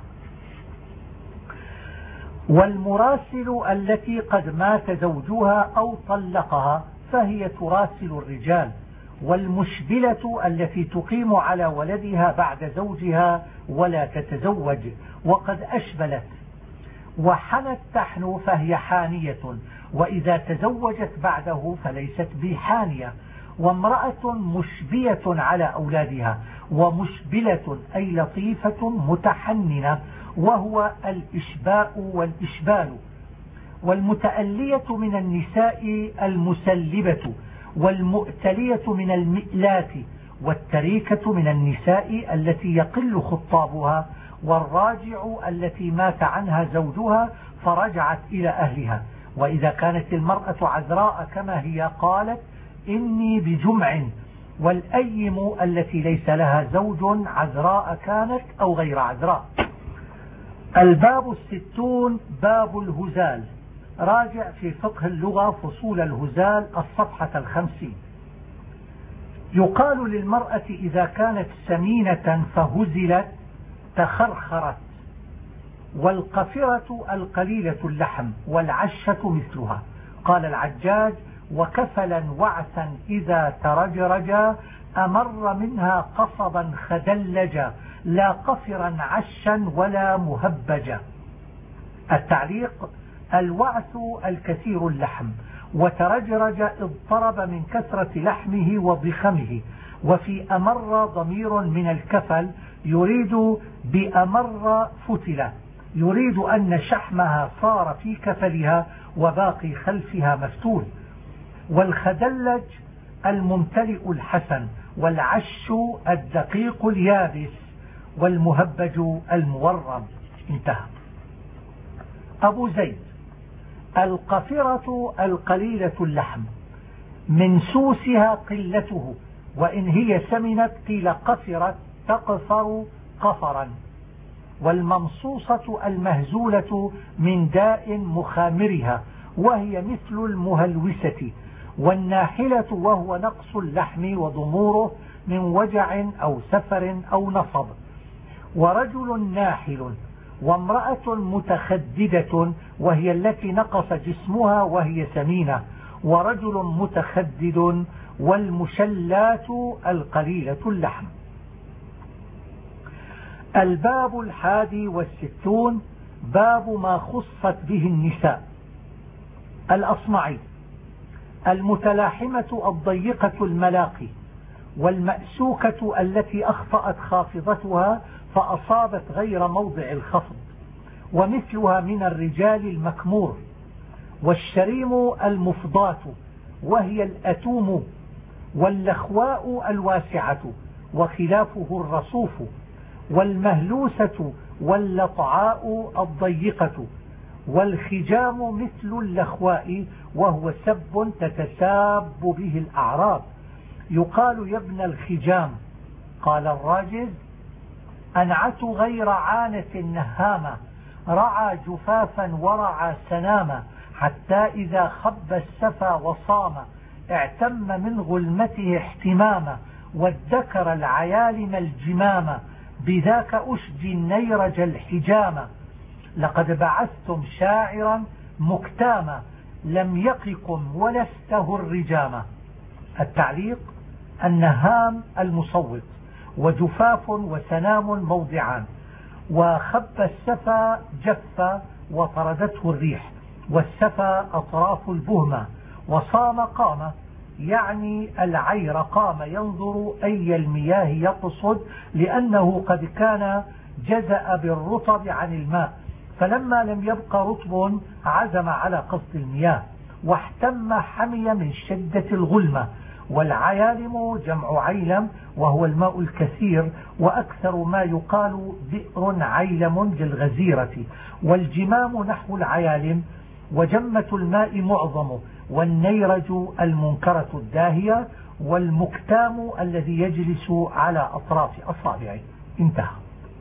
والمراسل التي قد مات زوجها أو طلقها فهي تراسل الرجال. والمشبلة التي تقيم على ولدها بعد زوجها ولا تتزوج وقد أشبلت. وحنت تحنو فهي حانية، وإذا تزوجت بعده فليست بحانية. وامرأة مشبية على أولادها. ومشبلة أي لطيفة متحننة وهو الإشباء والإشبال. والمتألية من النساء المسلبة. والمؤتلية من المئلات. والتريكة من النساء التي يقل خطابها. والراجع التي مات عنها زوجها فرجعت إلى أهلها. وإذا كانت المرأة عذراء كما هي قالت إني بجمع. والأيم التي ليس لها زوج عذراء كانت أو غير عذراء. الباب 60 باب الهزال. راجع في فقه اللغة فصول الهزال الصفحة 50. يقال للمرأة إذا كانت سمينة فهزلت تخرخرت. والقفرة القليلة اللحم. والعشة مثلها. قال العجاج وكفلا وعثا إذا ترجرجا أمر منها قصبا خدلجا لا قفرا عشا ولا مهبجا. التعليق الوعث الكثير اللحم. وترجرج اضطرب من كثرة لحمه وضخمه. وفي أمر ضمير من الكفل يريد بأمر فتلة، يريد أن شحمها صار في كفلها وباقي خلفها مفتول. والخدلج الممتلئ الحسن. والعش الدقيق اليابس. والمهبج المورم. انتهى. أبو زيد القفرة القليلة اللحم من سوسها قلته. وإن هي سمنت قيل قفرت تقفر قفرا. والممصوصة المهزولة من داء مخامرها وهي مثل المهلوسة. والناحلة وهو نقص اللحم وضموره من وجع أو سفر أو نصب. ورجل ناحل. وامرأة متخددة وهي التي نقص جسمها وهي سمينة. ورجل متخدد. والمشلات القليلة اللحم. الباب 61 باب ما خصت به النساء. الأصمعي المتلاحمة الضيقة الملاقي. والمأسوكة التي أخطأت خافضتها فأصابت غير موضع الخفض. ومثلها من الرجال المكمور. والشريم المفضاة وهي الأتوم. واللخواء الواسعة وخلافه الرصوف. والمهلوسة واللطعاء الضيقة. والخجام مثل اللخواء وهو سب تتساب به الأعراب. يقال يا ابن الخجام. قال الراجز أنعت غير عانة نهامة رعى جفافا ورعى سناما حتى إذا خب السفا وصام اعتم من غلمته احتماما وادكر العيالم الجمامة بذاك أشجي النيرج الحجامة. لقد بعثتم شاعرا مكتاما لم يقكم ولسته الرجامة. التعليق أن هام المصوت وجفاف وسنام موضعان، وخب السفا جف وطردته الريح، والسفا أطراف البهمة، وصام قام يعني العير قام ينظر أي المياه يقصد، لأنه قد كان جزأ بالرطب عن الماء، فلما لم يبق رطب عزم على قصد المياه، واحتم حمي من شدة الغلمة. والعيالم جمع عيلم وهو الماء الكثير، وأكثر ما يقال بئر عيلم للغزيرة، والجمام نحو العيالم، وجمة الماء معظمه، والنيرج المنكرة الداهية، والمكتام الذي يجلس على أطراف أصابعه. انتهى.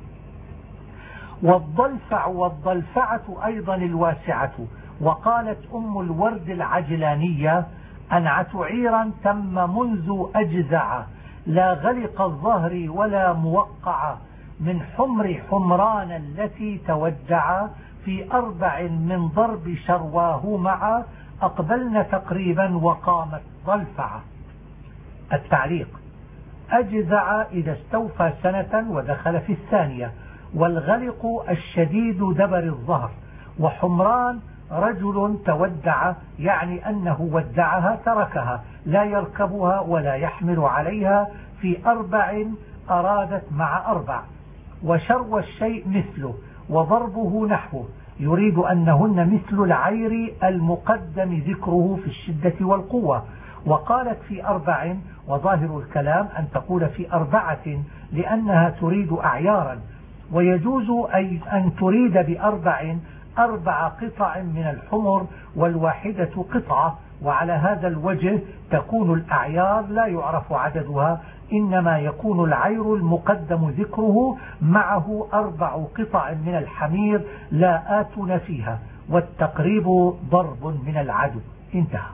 والضلفع والضلفعة أيضا الواسعة. وقالت أم الورد العجلانية: أنعت عيرا تم منذ أجزع، لا غلق الظهر ولا موقع، من حمر حمران التي تودع، في 4 من ضرب شرواه مع، أقبلن تقريبا وقامت ضلفعة. التعليق: أجزع إذا استوفى سنة ودخل في الثانية، والغلق الشديد دبر الظهر، وحمران رجل تودع يعني أنه ودعها تركها لا يركبها ولا يحمل عليها، في 4 أرادت مع 4. وشرو الشيء مثله، وضربه نحوه، يريد أنهن مثل العير المقدم ذكره في الشدة والقوة. وقالت في 4، وظاهر الكلام أن تقول في 4 لأنها تريد أعيارا، ويجوز أن تريد ب4 قطع من الحمر والواحدة قطعة، وعلى هذا الوجه تكون الأعيار لا يعرف عددها، إنما يكون العير المقدم ذكره معه 4 قطع من الحمير لا آتون فيها، والتقريب ضرب من العدو. انتهى.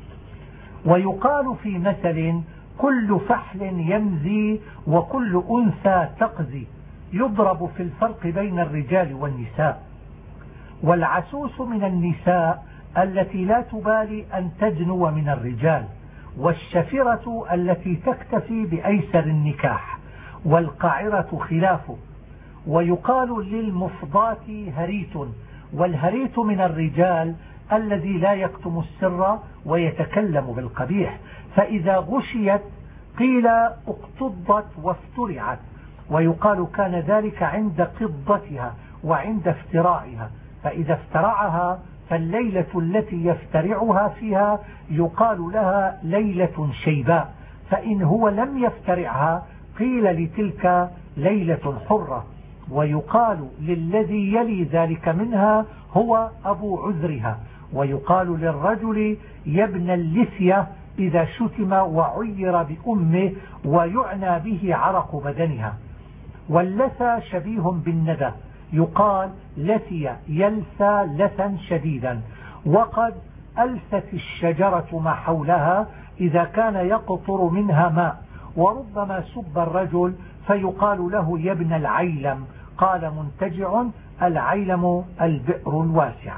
ويقال في مثل: كل فحل يمزي وكل أنثى تقزي، يضرب في الفرق بين الرجال والنساء. والعسوس من النساء التي لا تبالي أن تدنو من الرجال، والشفرة التي تكتفي بأيسر النكاح، والقاعرة خلافه. ويقال للمفضات هريت، والهريت من الرجال الذي لا يكتم السر ويتكلم بالقبيح، فإذا غشيت قيل اقتضت وافترعت. ويقال كان ذلك عند قضتها وعند افتراعها، فإذا افترعها فالليلة التي يفترعها فيها يقال لها ليلة شيباء، فإن هو لم يفترعها قيل لتلك ليلة حرة. ويقال للذي يلي ذلك منها هو أبو عذرها. ويقال للرجل يا ابن اللثية إذا شتم وعير بأمه، ويعنى به عرق بدنها. واللثى شبيه بالندى، يقال لثي يلثى لثا شديدا. وقد ألثت الشجرة ما حولها إذا كان يقطر منها ماء. وربما سب الرجل فيقال له يا ابن العيلم. قال منتجع: العيلم البئر الواسعة.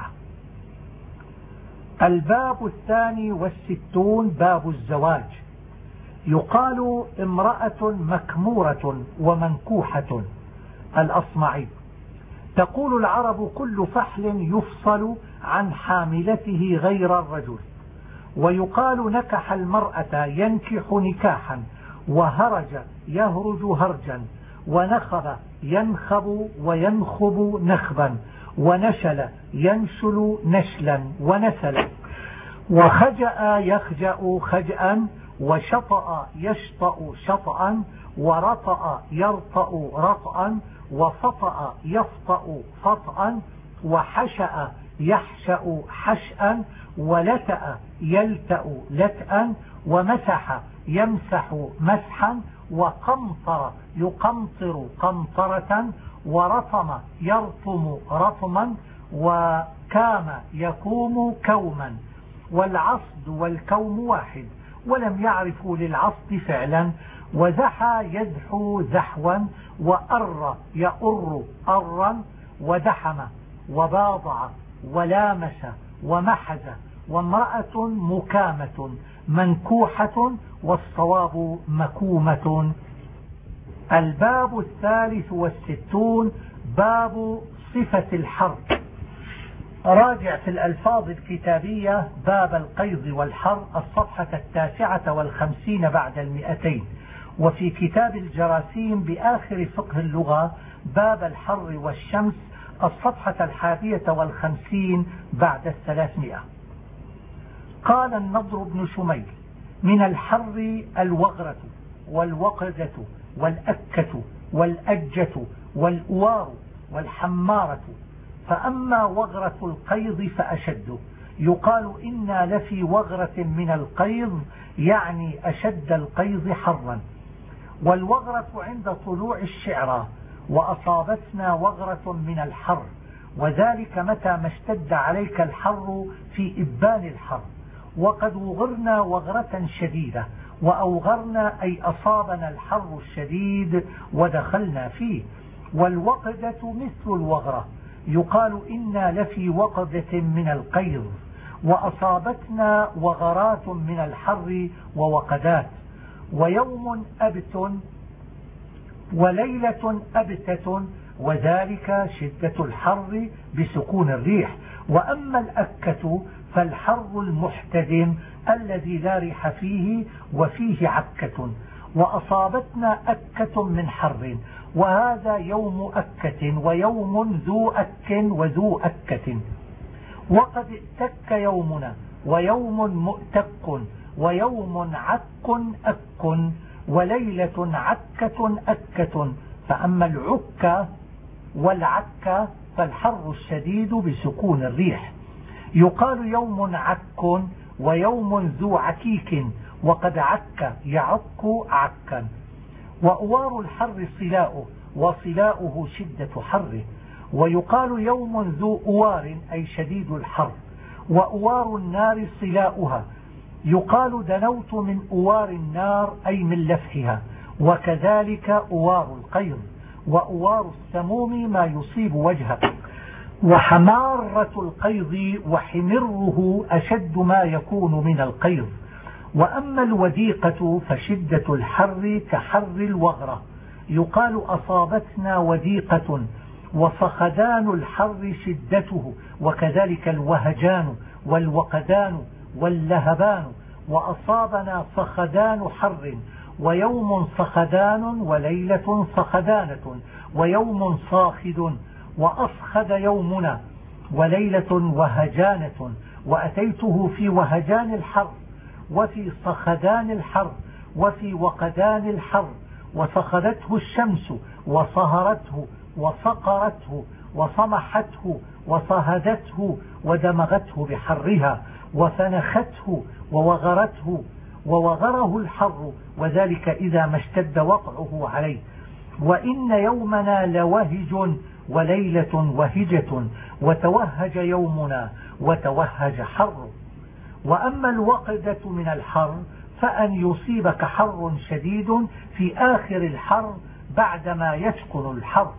الباب 62 باب الزواج. يقال امرأة مكمورة ومنكوحة. الأصمعي: تقول العرب: كل فحل يفصل عن حاملته غير الرجل. ويقال نكح المرأة ينكح نكاحا، وهرج يهرج هرجا، ونخب ينخب وينخب نخبا، ونشل ينشل نشلا ونسلا، وخجأ يخجأ خجأا، وشطأ يشطأ شطأا، ورطأ يرطأ رطأا، وفطأ يفطأ فطأا، وحشأ يحشأ حشأا، ولتأ يلتأ لتأا، ومسح يمسح مسحا، وقمطر يقمطر قمطرة، ورطم يرطم رطما، وكام يكوم كوما. والعصد والكوم واحد، ولم يعرفوا للعصد فعلا. وزحى يزحو زحوا، وأر يأر أرا، ودحم وباضع ولامس ومحز وامرأة مكامة منكوحة، والصواب مكومة. الباب 63 باب صفة الحر. راجع في الألفاظ الكتابية باب القيض والحر الصفحة 59 بعد 200، وفي كتاب الجراثيم بآخر فقه اللغة باب الحر والشمس الصفحة 51 بعد 300. قال النضر بن شميل: من الحر الوغرة والوقدة والأكة والأجة والأوار والحمارة، فأما وغرة القيض فأشد، يقال إنا لفي وغرة من القيض، يعني أشد القيض حرا. والوغرة عند طلوع الشعرى، وأصابتنا وغرة من الحر، وذلك متى ما اشتد عليك الحر في إبان الحر. وقد وغرنا وغرة شديدة، وأوغرنا أي أصابنا الحر الشديد ودخلنا فيه. والوقدة مثل الوغرة، يقال إنا لفي وقدة من القيض، وأصابتنا وغرات من الحر ووقدات. ويوم أبت وليلة أبتة، وذلك شدة الحر بسكون الريح. وأما الأكة فالحر المحتدم الذي لا ريح فيه وفيه عكة. وأصابتنا أكة من حر، وهذا يوم أكة ويوم ذو أك وذو أكة. وقد اتك يومنا ويوم مؤتك ويوم عك أك وليلة عكة أكة. فأما العكة والعكة فالحر الشديد بسكون الريح، يقال يوم عك ويوم ذو عكيك، وقد عك يعك عكا. وأوار الحر صلاؤه، وصلاؤه شدة حره. ويقال يوم ذو أوار أي شديد الحر. وأوار النار صلاؤها، يقال دنوت من أوار النار أي من لفحها. وكذلك أوار القيض. وأوار السموم ما يصيب وجهك. وحمارة القيض وحمره أشد ما يكون من القيض. وأما الوديقة فشدة الحر كحر الوغرة، يقال أصابتنا وديقة. وصخدان الحر شدته، وكذلك الوهجان والوقدان واللهبان. وأصابنا صخدان حر، ويوم صخدان وليلة صخدانة ويوم صاخد. وأصخد يومنا وليلة وهجانة، وأتيته في وهجان الحر وفي صخدان الحر وفي وقدان الحر. وصخدته الشمس وصهرته وصقرته وصمحته وصهدته ودمغته بحرها، وفنخته ووغرته ووغره الحر، وذلك إذا ما اشتد وقعه عليه. وإن يومنا لوهج وليلة وهجة، وتوهج يومنا وتوهج حر. وأما الوقدة من الحر فأن يصيبك حر شديد في آخر الحر بعدما يسكن الحر،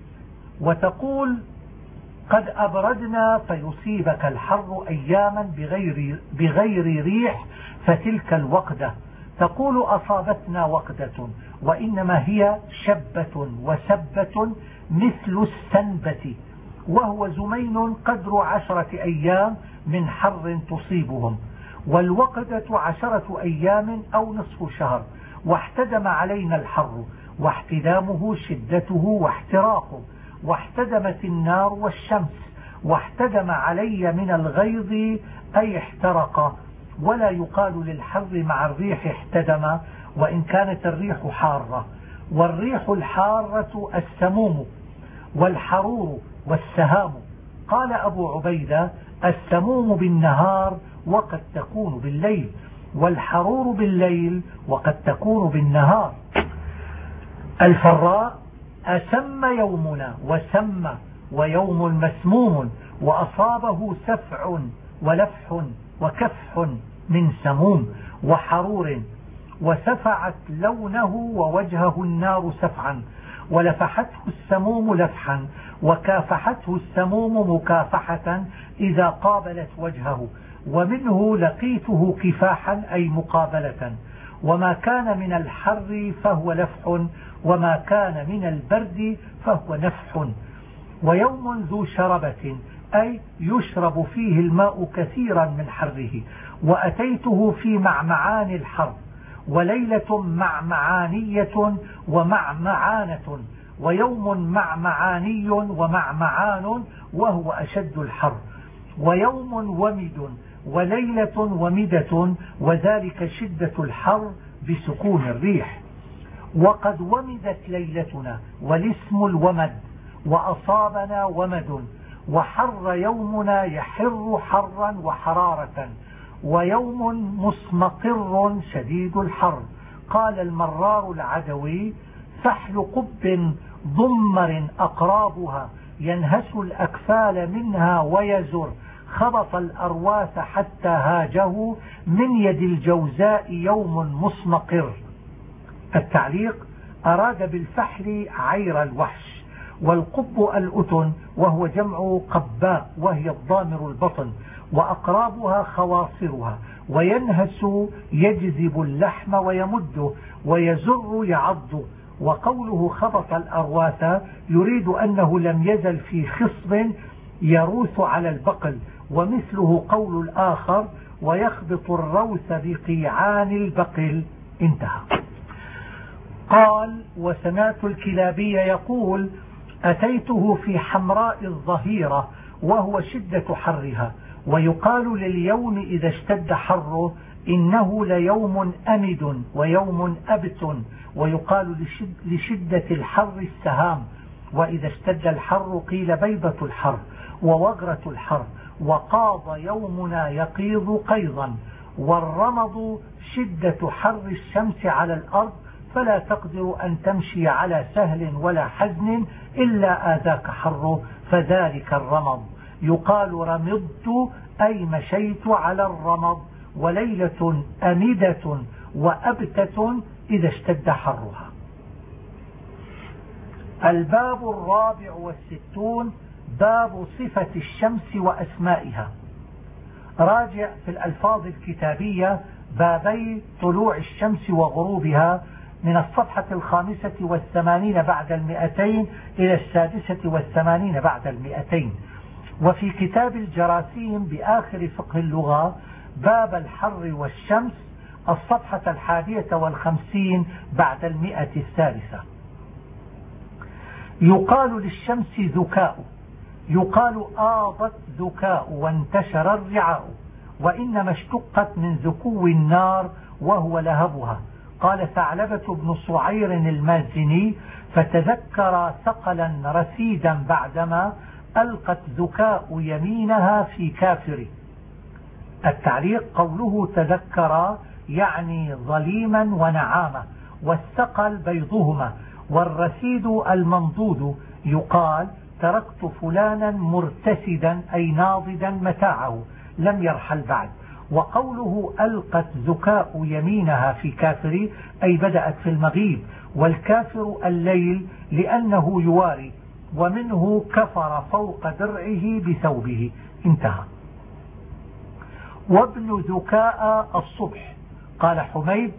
وتقول قد أبردنا فيصيبك الحر أياما بغير ريح، فتلك الوقدة. تقول أصابتنا وقدة، وإنما هي شبة وسبة مثل السنبة، وهو زمين قدر 10 أيام من حر تصيبهم. والوقدة 10 أيام أو نصف شهر. واحتدم علينا الحر، واحتدامه شدته واحتراقه. واحتدمت النار والشمس، واحتدم علي من الغيظ أي احترق. ولا يقال للحر مع الريح احتدم، وإن كانت الريح حارة. والريح الحارة السموم والحرور والسهام. قال أبو عبيدة: السموم بالنهار وقد تكون بالليل، والحرور بالليل وقد تكون بالنهار. الفراء: أسم يومنا وسم ويوم مسموم، وأصابه سفع ولفح وكفح من سموم وحرور. وسفعت لونه ووجهه النار سفعا، ولفحته السموم لفحا، وكافحته السموم مكافحة إذا قابلت وجهه. ومنه لقيته كفاحا أي مقابلة، وما كان من الحر فهو لفح، وما كان من البرد فهو نفح. ويوم ذو شربة أي يشرب فيه الماء كثيرا من حره، وأتيته في معمعان الحر. وليلة معمعانية ومعمعانة، ويوم معمعاني ومعمعان وهو أشد الحر. ويوم ومد وليلة ومدة، وذلك شدة الحر بسكون الريح. وقد ومدت ليلتنا والاسم الومد، وأصابنا ومد، وحر يومنا يحر حرا وحرارة، ويوم مسمطر شديد الحر. قال المرار العدوي: فحل قب ضمر أقرابها ينهس الأكفال منها ويزر، خبط الأرواث حتى هاجه من يد الجوزاء يوم مسمقر. التعليق: أراد بالفحل عير الوحش، والقب الأتن وهو جمع قباء وهي الضامر البطن، وأقرابها خواصرها. وينهس يجذب اللحم ويمده، ويزر يعض. وقوله خبط الأرواث يريد أنه لم يزل في خصب يروث على البقل، ومثله قول الآخر: ويخبط الروث بقيعان البقل. انتهى. قال: وسمعت الكلابي يقول: أتيته في حمراء الظهيرة وهو شدة حرها. ويقال لليوم إذا اشتد حره: إنه ليوم أمد ويوم أبت. ويقال لشدة الحر السهام. وإذا اشتد الحر قيل بيضة الحر ووغرة الحر. وقاض يومنا يقيض قيضا. والرمض شدة حر الشمس على الأرض، فلا تقدر أن تمشي على سهل ولا حزن إلا آذاك حره، فذلك الرمض. يقال رمضت أي مشيت على الرمض. وليلة أمدة وأبتة إذا اشتد حرها. الباب 64 باب صفة الشمس وأسمائها. راجع في الألفاظ الكتابية بابي طلوع الشمس وغروبها من الصفحة 85 بعد 200 إلى 86 بعد 200. وفي كتاب الجراثيم بآخر فقه اللغة باب الحر والشمس الصفحة 51 بعد 100. يقال للشمس ذكاء، يقال آضت ذكاء وانتشر الرعاء، وإنما اشتقت من ذكو النار وهو لهبها. قال ثعلبة بن صعير المازني: فتذكر ثقلا رسيدا بعدما ألقت ذكاء يمينها في كافر. التعليق: قوله تذكر يعني ظليما ونعامة، والثقل بيضهما، والرسيد المنضود. يقال تركت فلانا مرتسدا أي ناضدا متاعه لم يرحل بعد. وقوله ألقت ذكاء يمينها في كافر أي بدأت في المغيب، والكافر الليل لأنه يواري، ومنه كفر فوق درعه بثوبه. انتهى. وابن ذكاء الصبح. قال حميد: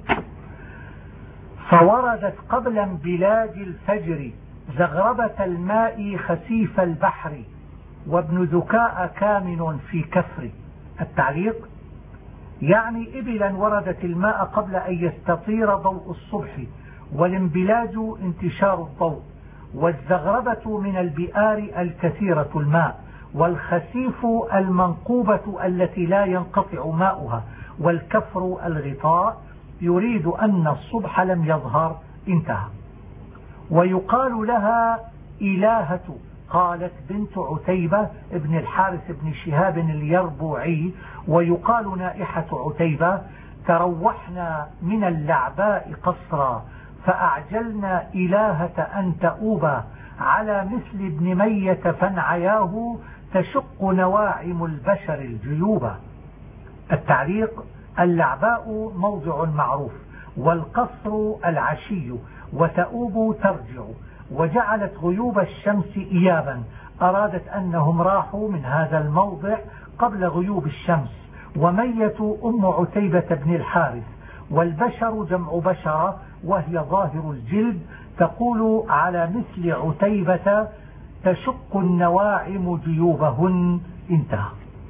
فوردت قبل انبلاج الفجر زغربة الماء خسيف البحر، وابن ذكاء كامن في كفر. التعليق: يعني إبلا وردت الماء قبل أن يستطير ضوء الصبح، والانبلاج انتشار الضوء، والزغربة من البئار الكثيرة الماء، والخسيف المنقوبة التي لا ينقطع ماؤها، والكفر الغطاء. يريد أن الصبح لم يظهر. انتهى. ويقال لها إلهة. قالت بنت عتيبة ابن الحارث بن شهاب اليربوعي. ويقال نائحة عتيبة: تروحنا من اللعباء قصرا فأعجلنا إلهة أن تؤوبا، على مثل ابن مية فانعياه تشق نواعم البشر الجيوبا. التعليق: اللعباء موضع معروف، والقصر العشي، وتؤوب ترجع. وجعلت غيوب الشمس إيابا، أرادت أنهم راحوا من هذا الموضع قبل غيوب الشمس، ومية أم عتيبة بن الحارث. والبشر جمع بشرة وهي ظاهر الجلد، تقول على مثل عتيبة تشق النواعم جيوبهن. انتهى.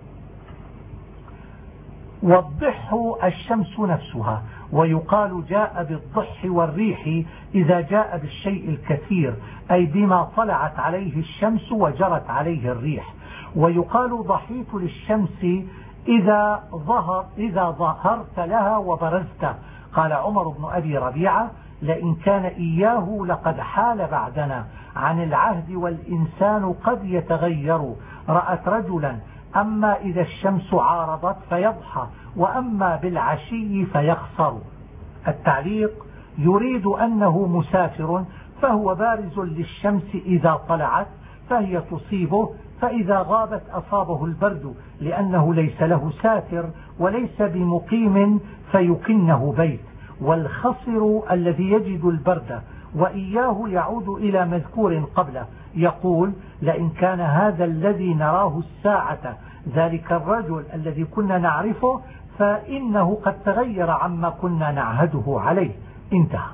والضح الشمس نفسها، ويقال جاء بالضح والريح إذا جاء بالشيء الكثير، أي بما طلعت عليه الشمس وجرت عليه الريح. ويقال ضحيت للشمس إذا ظهرت لها وبرزت. قال عمر بن أبي ربيعة: لئن كان إياه لقد حال بعدنا عن العهد والإنسان قد يتغير، رأت رجلا أما إذا الشمس عارضت فيضحى، وأما بالعشي فيخسر. التعليق: يريد أنه مسافر فهو بارز للشمس إذا طلعت فهي تصيبه، فإذا غابت أصابه البرد، لأنه ليس له ساتر وليس بمقيم فيكنه بيت. والخصر الذي يجد البرد، وإياه يعود إلى مذكور قبله، يقول: لئن كان هذا الذي نراه الساعة ذلك الرجل الذي كنا نعرفه فإنه قد تغير عما كنا نعهده عليه. انتهى.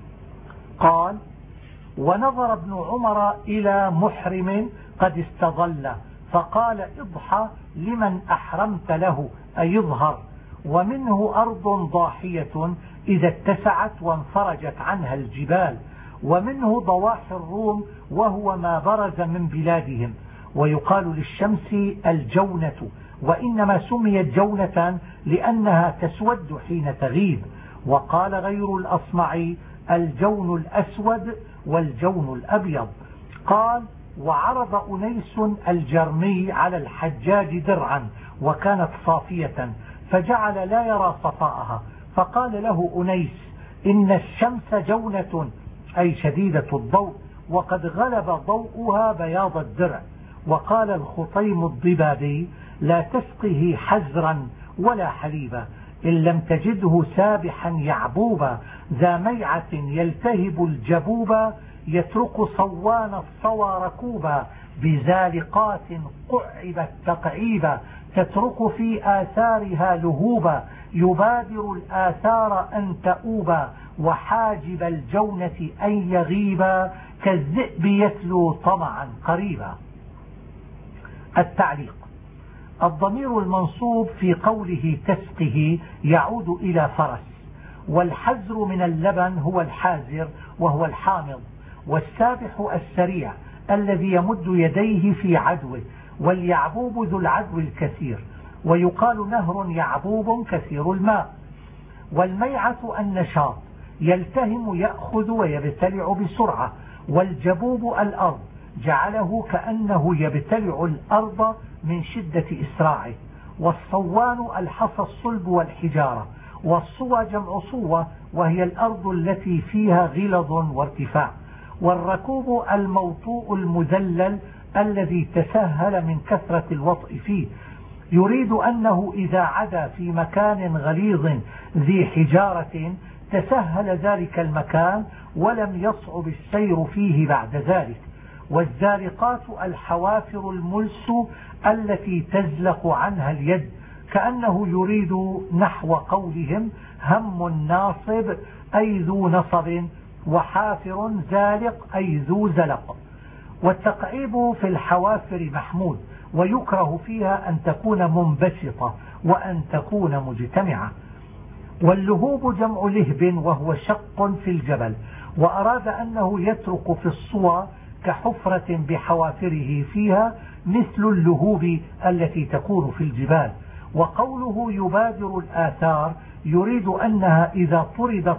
قال: ونظر ابن عمر إلى محرم قد استظل فقال: اضحى لمن أحرمت له، أي اظهر. ومنه أرض ضاحية إذا اتسعت وانفرجت عنها الجبال. ومنه ضواحي الروم وهو ما برز من بلادهم. ويقال للشمس الجونة، وإنما سميت جونة لأنها تسود حين تغيب. وقال غير الأصمعي: الجون الأسود والجون الأبيض. قال: وعرض أنيس الجرمي على الحجاج درعا وكانت صافية، فجعل لا يرى صفاءها، فقال له أنيس: إن الشمس جونة، أي شديدة الضوء، وقد غلب ضوءها بياض الدرع. وقال الخطيم الضبابي: لا تسقه حزرا ولا حليبا إن لم تجده سابحا يعبوبا، ذا ميعة يلتهب الجبوبا، يترك صوان الصوى ركوبا، بزالقات قعبت تقعيبا، تترك في آثارها لهوبا، يبادر الآثار أن تؤوبا، وحاجب الجونة أن يغيبا، كالذئب يتلو طمعا قريبا. التعليق: الضمير المنصوب في قوله تسقه يعود إلى فرس. والحزر من اللبن هو الحازر وهو الحامض. والسابح السريع الذي يمد يديه في عدوه. واليعبوب ذو العدو الكثير. ويقال نهر يعبوب كثير الماء. والميعة النشاط، يلتهم يأخذ ويبتلع بسرعة. والجبوب الأرض، جعله كأنه يبتلع الأرض من شدة إسراعه. والصوان الحصى الصلب والحجارة. والصوى جمع صوة وهي الأرض التي فيها غلظ وارتفاع. والركوب الموطوء المذلل الذي تسهل من كثرة الوطء فيه. يريد أنه إذا عدا في مكان غليظ ذي حجارة تسهل ذلك المكان ولم يصعب السير فيه بعد ذلك. والزالقات الحوافر الملس التي تزلق عنها اليد، كأنه يريد نحو قولهم هم ناصب أي ذو نصب، وحافر زالق أي ذو زلق. والتقعيب في الحوافر محمود، ويكره فيها أن تكون منبسطة وأن تكون مجتمعة. واللهوب جمع لهب وهو شق في الجبل، وأراد أنه يترك في الصوى كحفرة بحوافره فيها مثل اللهوب التي تكون في الجبال. وقوله يبادر الآثار يريد أنها إذا طردت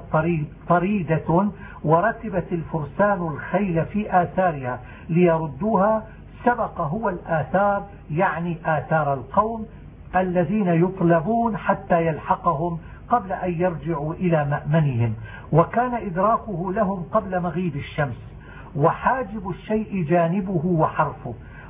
طريدة وركبت الفرسان الخيل في آثارها ليردوها سبق هو الآثار، يعني آثار القوم الذين يطلبون حتى يلحقهم قبل أن يرجعوا إلى مأمنهم، وكان إدراكه لهم قبل مغيب الشمس. وحاجب الشيء جانبه وحرفه،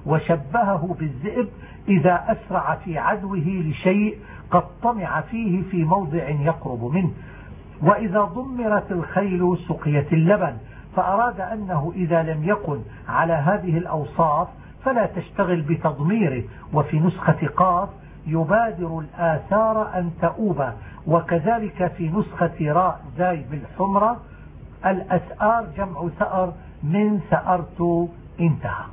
وشبهه بالذئب إذا أسرع في عدوه لشيء قد طمع فيه في موضع يقرب منه. وإذا ضمرت الخيل سقيت اللبن، فأراد أنه إذا لم يكن على هذه الأوصاف فلا تشتغل بتضميره. وفي نسخة قاف يبادر الآثار أن تؤوب. وكذلك في نسخة راء زاي بالحمرة الأسآر جمع ثأر من ثأرت انتهى.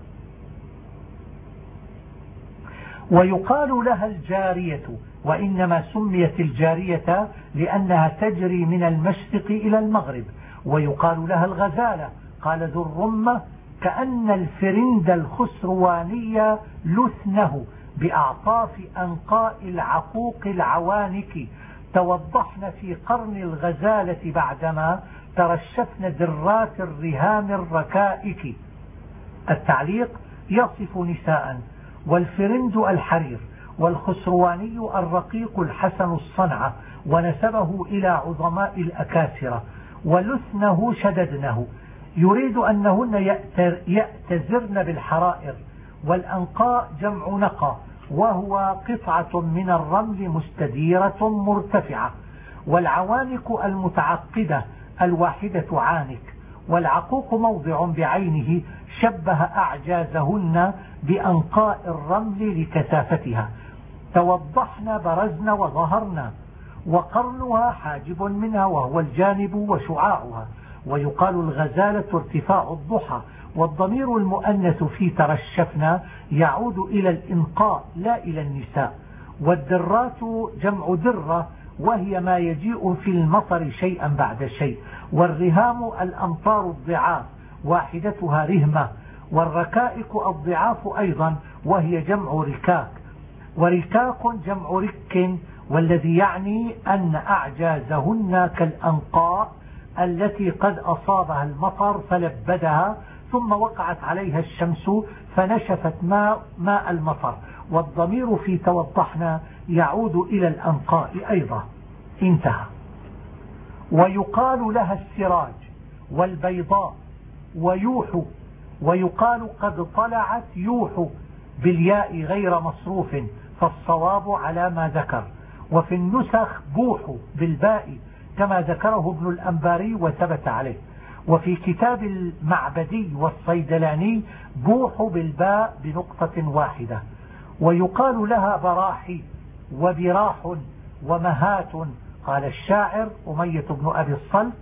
ويقال لها الجارية، وإنما سميت الجارية لأنها تجري من المشرق إلى المغرب. ويقال لها الغزالة. قال ذو الرمة: كأن الفرند الخسرواني لثنه بأعطاف أنقاء العقوق العوانك، توضحن في قرن الغزالة بعدما ترشفن درات الرهام الركائك. التعليق: يصف نساء، والفرند الحرير، والخسرواني الرقيق الحسن الصنعة، ونسبه إلى عظماء الأكاسرة. ولثنه شددنه، يريد أنهن يأتزرن بالحرائر. والأنقاء جمع نقى، وهو قطعة من الرمل مستديرة مرتفعة. والعوانك المتعقدة الواحدة عانك. والعقوق موضع بعينه شبه أعجازهن بأنقاء الرمل لكثافتها. توضحن برزن وظهرن. وقرنها حاجب منها وهو الجانب وشعاعها. ويقال الغزالة ارتفاع الضحى. والضمير المؤنث في ترشفنا يعود إلى الإنقاء لا إلى النساء. والدرات جمع درة، وهي ما يجيء في المطر شيئا بعد شيء. والرهام الأمطار الضعاف، واحدتها رهمة. والركائك الضعاف أيضا، وهي جمع ركاك. وركاك جمع رك، والذي يعني أن أعجازهن كالأنقاء التي قد أصابها المطر فلبدها، ثم وقعت عليها الشمس فنشفت ماء المطر. والضمير في توضحنا يعود إلى الأنقاء أيضا. انتهى. ويقال لها السراج والبيضاء ويوح. ويقال قد طلعت يوح بالياء غير مصروف، فالصواب على ما ذكر. وفي النسخ بوح بالباء كما ذكره ابن الأنباري وثبت عليه. وفي كتاب المعبدي والصيدلاني بوح بالباء بنقطة واحدة. ويقال لها براحي وبراح ومهات. قال الشاعر أمية بن أبي الصلت: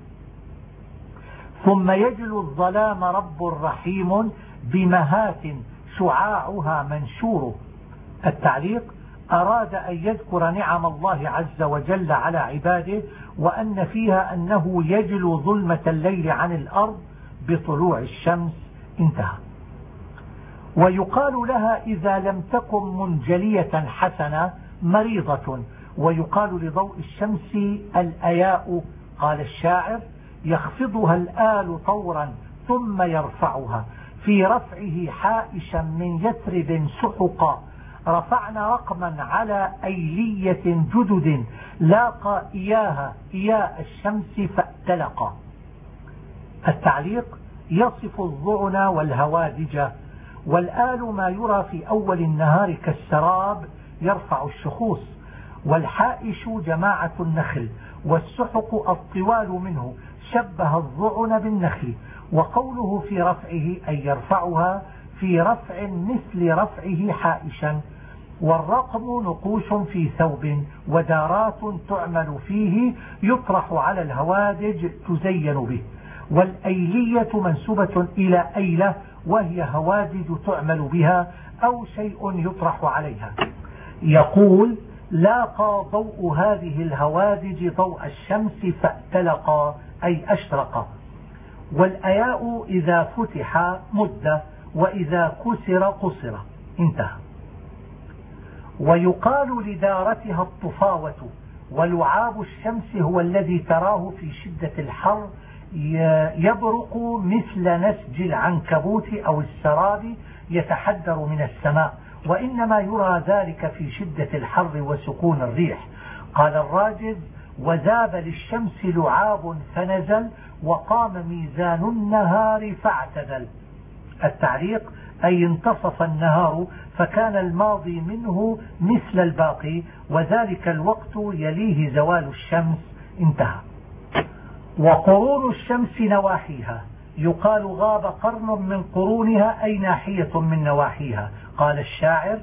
ثم يجلو الظلام رب رحيم بمهات شعاعها منشور. التعليق: أراد أن يذكر نعم الله عز وجل على عباده، وأن فيها أنه يجلو ظلمة الليل عن الأرض بطلوع الشمس. انتهى. ويقال لها إذا لم تكن منجلية حسنة مريضة. ويقال لضوء الشمس الأياء. قال الشاعر: يخفضها الآل طورا ثم يرفعها، في رفعه حائشا من يثرب سحقا. رفعنا رقما على أيلية جدد، لاقى إياها إياء الشمس فاتلقا. التعليق: يصف الظعن والهوادج. والآل ما يرى في أول النهار كالسراب يرفع الشخوص. والحائش جماعة النخل. والسحق الطوال منه شبه الظعن بالنخل. وقوله في رفعه أي يرفعها في رفع مثل رفعه حائشا. والرقم نقوش في ثوب ودارات تعمل فيه يطرح على الهوادج تزين به. والأيلية منسوبة إلى أيلة، وهي هوادج تعمل بها أو شيء يطرح عليها. يقول: لاقى ضوء هذه الهوادج ضوء الشمس فاتلقى أي أشرق. والأياء إذا فتح مد، وإذا كسر قصر. انتهى. ويقال لدارتها الطفاوة. ولعاب الشمس هو الذي تراه في شدة الحر يبرق مثل نسج العنكبوت أو السراب يتحدر من السماء، وإنما يرى ذلك في شدة الحر وسكون الريح. قال الراجز: وذاب للشمس لعاب فنزل، وقام ميزان النهار فاعتدل. التعليق: أي انتصف النهار فكان الماضي منه مثل الباقي، وذلك الوقت يليه زوال الشمس. انتهى. وقرون الشمس نواحيها. يقال غاب قرن من قرونها أي ناحية من نواحيها. قال الشاعر: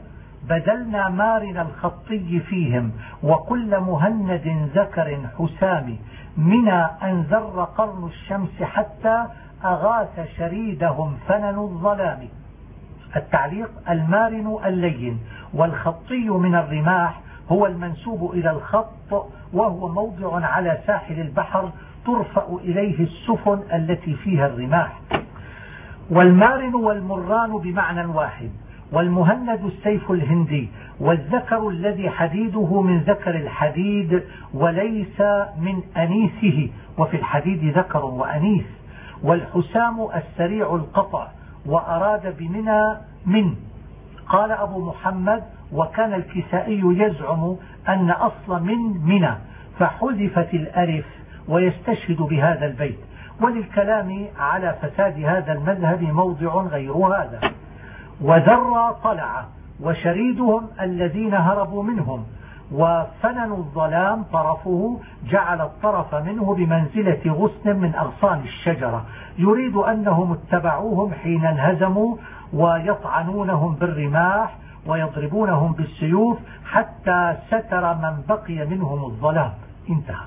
بدلنا مارن الخطي فيهم وكل مهند ذكر حسام منا أن ذر قرن الشمس حتى أغاث شريدهم فنن الظلام. التعليق: المارن اللين، والخطي من الرماح هو المنسوب إلى الخط، وهو موضع على ساحل البحر ترفع إليه السفن التي فيها الرماح. والمارن والمران بمعنى واحد. والمهند السيف الهندي، والذكر الذي حديده من ذكر الحديد وليس من أنيسه، وفي الحديد ذكر وأنيس. والحسام السريع القطع، وأراد بمنى من. قال أبو محمد: وكان الكسائي يزعم أن أصل من منى، فحذفت الألف ويستشهد بهذا البيت. وللكلام على فساد هذا المذهب موضع غير هذا. وذر طلع، وشريدهم الذين هربوا منهم. وفنن الظلام طرفه، جعل الطرف منه بمنزلة غصن من أغصان الشجرة، يريد أنهم اتبعوهم حين انهزموا، ويطعنونهم بالرماح ويضربونهم بالسيوف حتى ستر من بقي منهم الظلام. انتهى.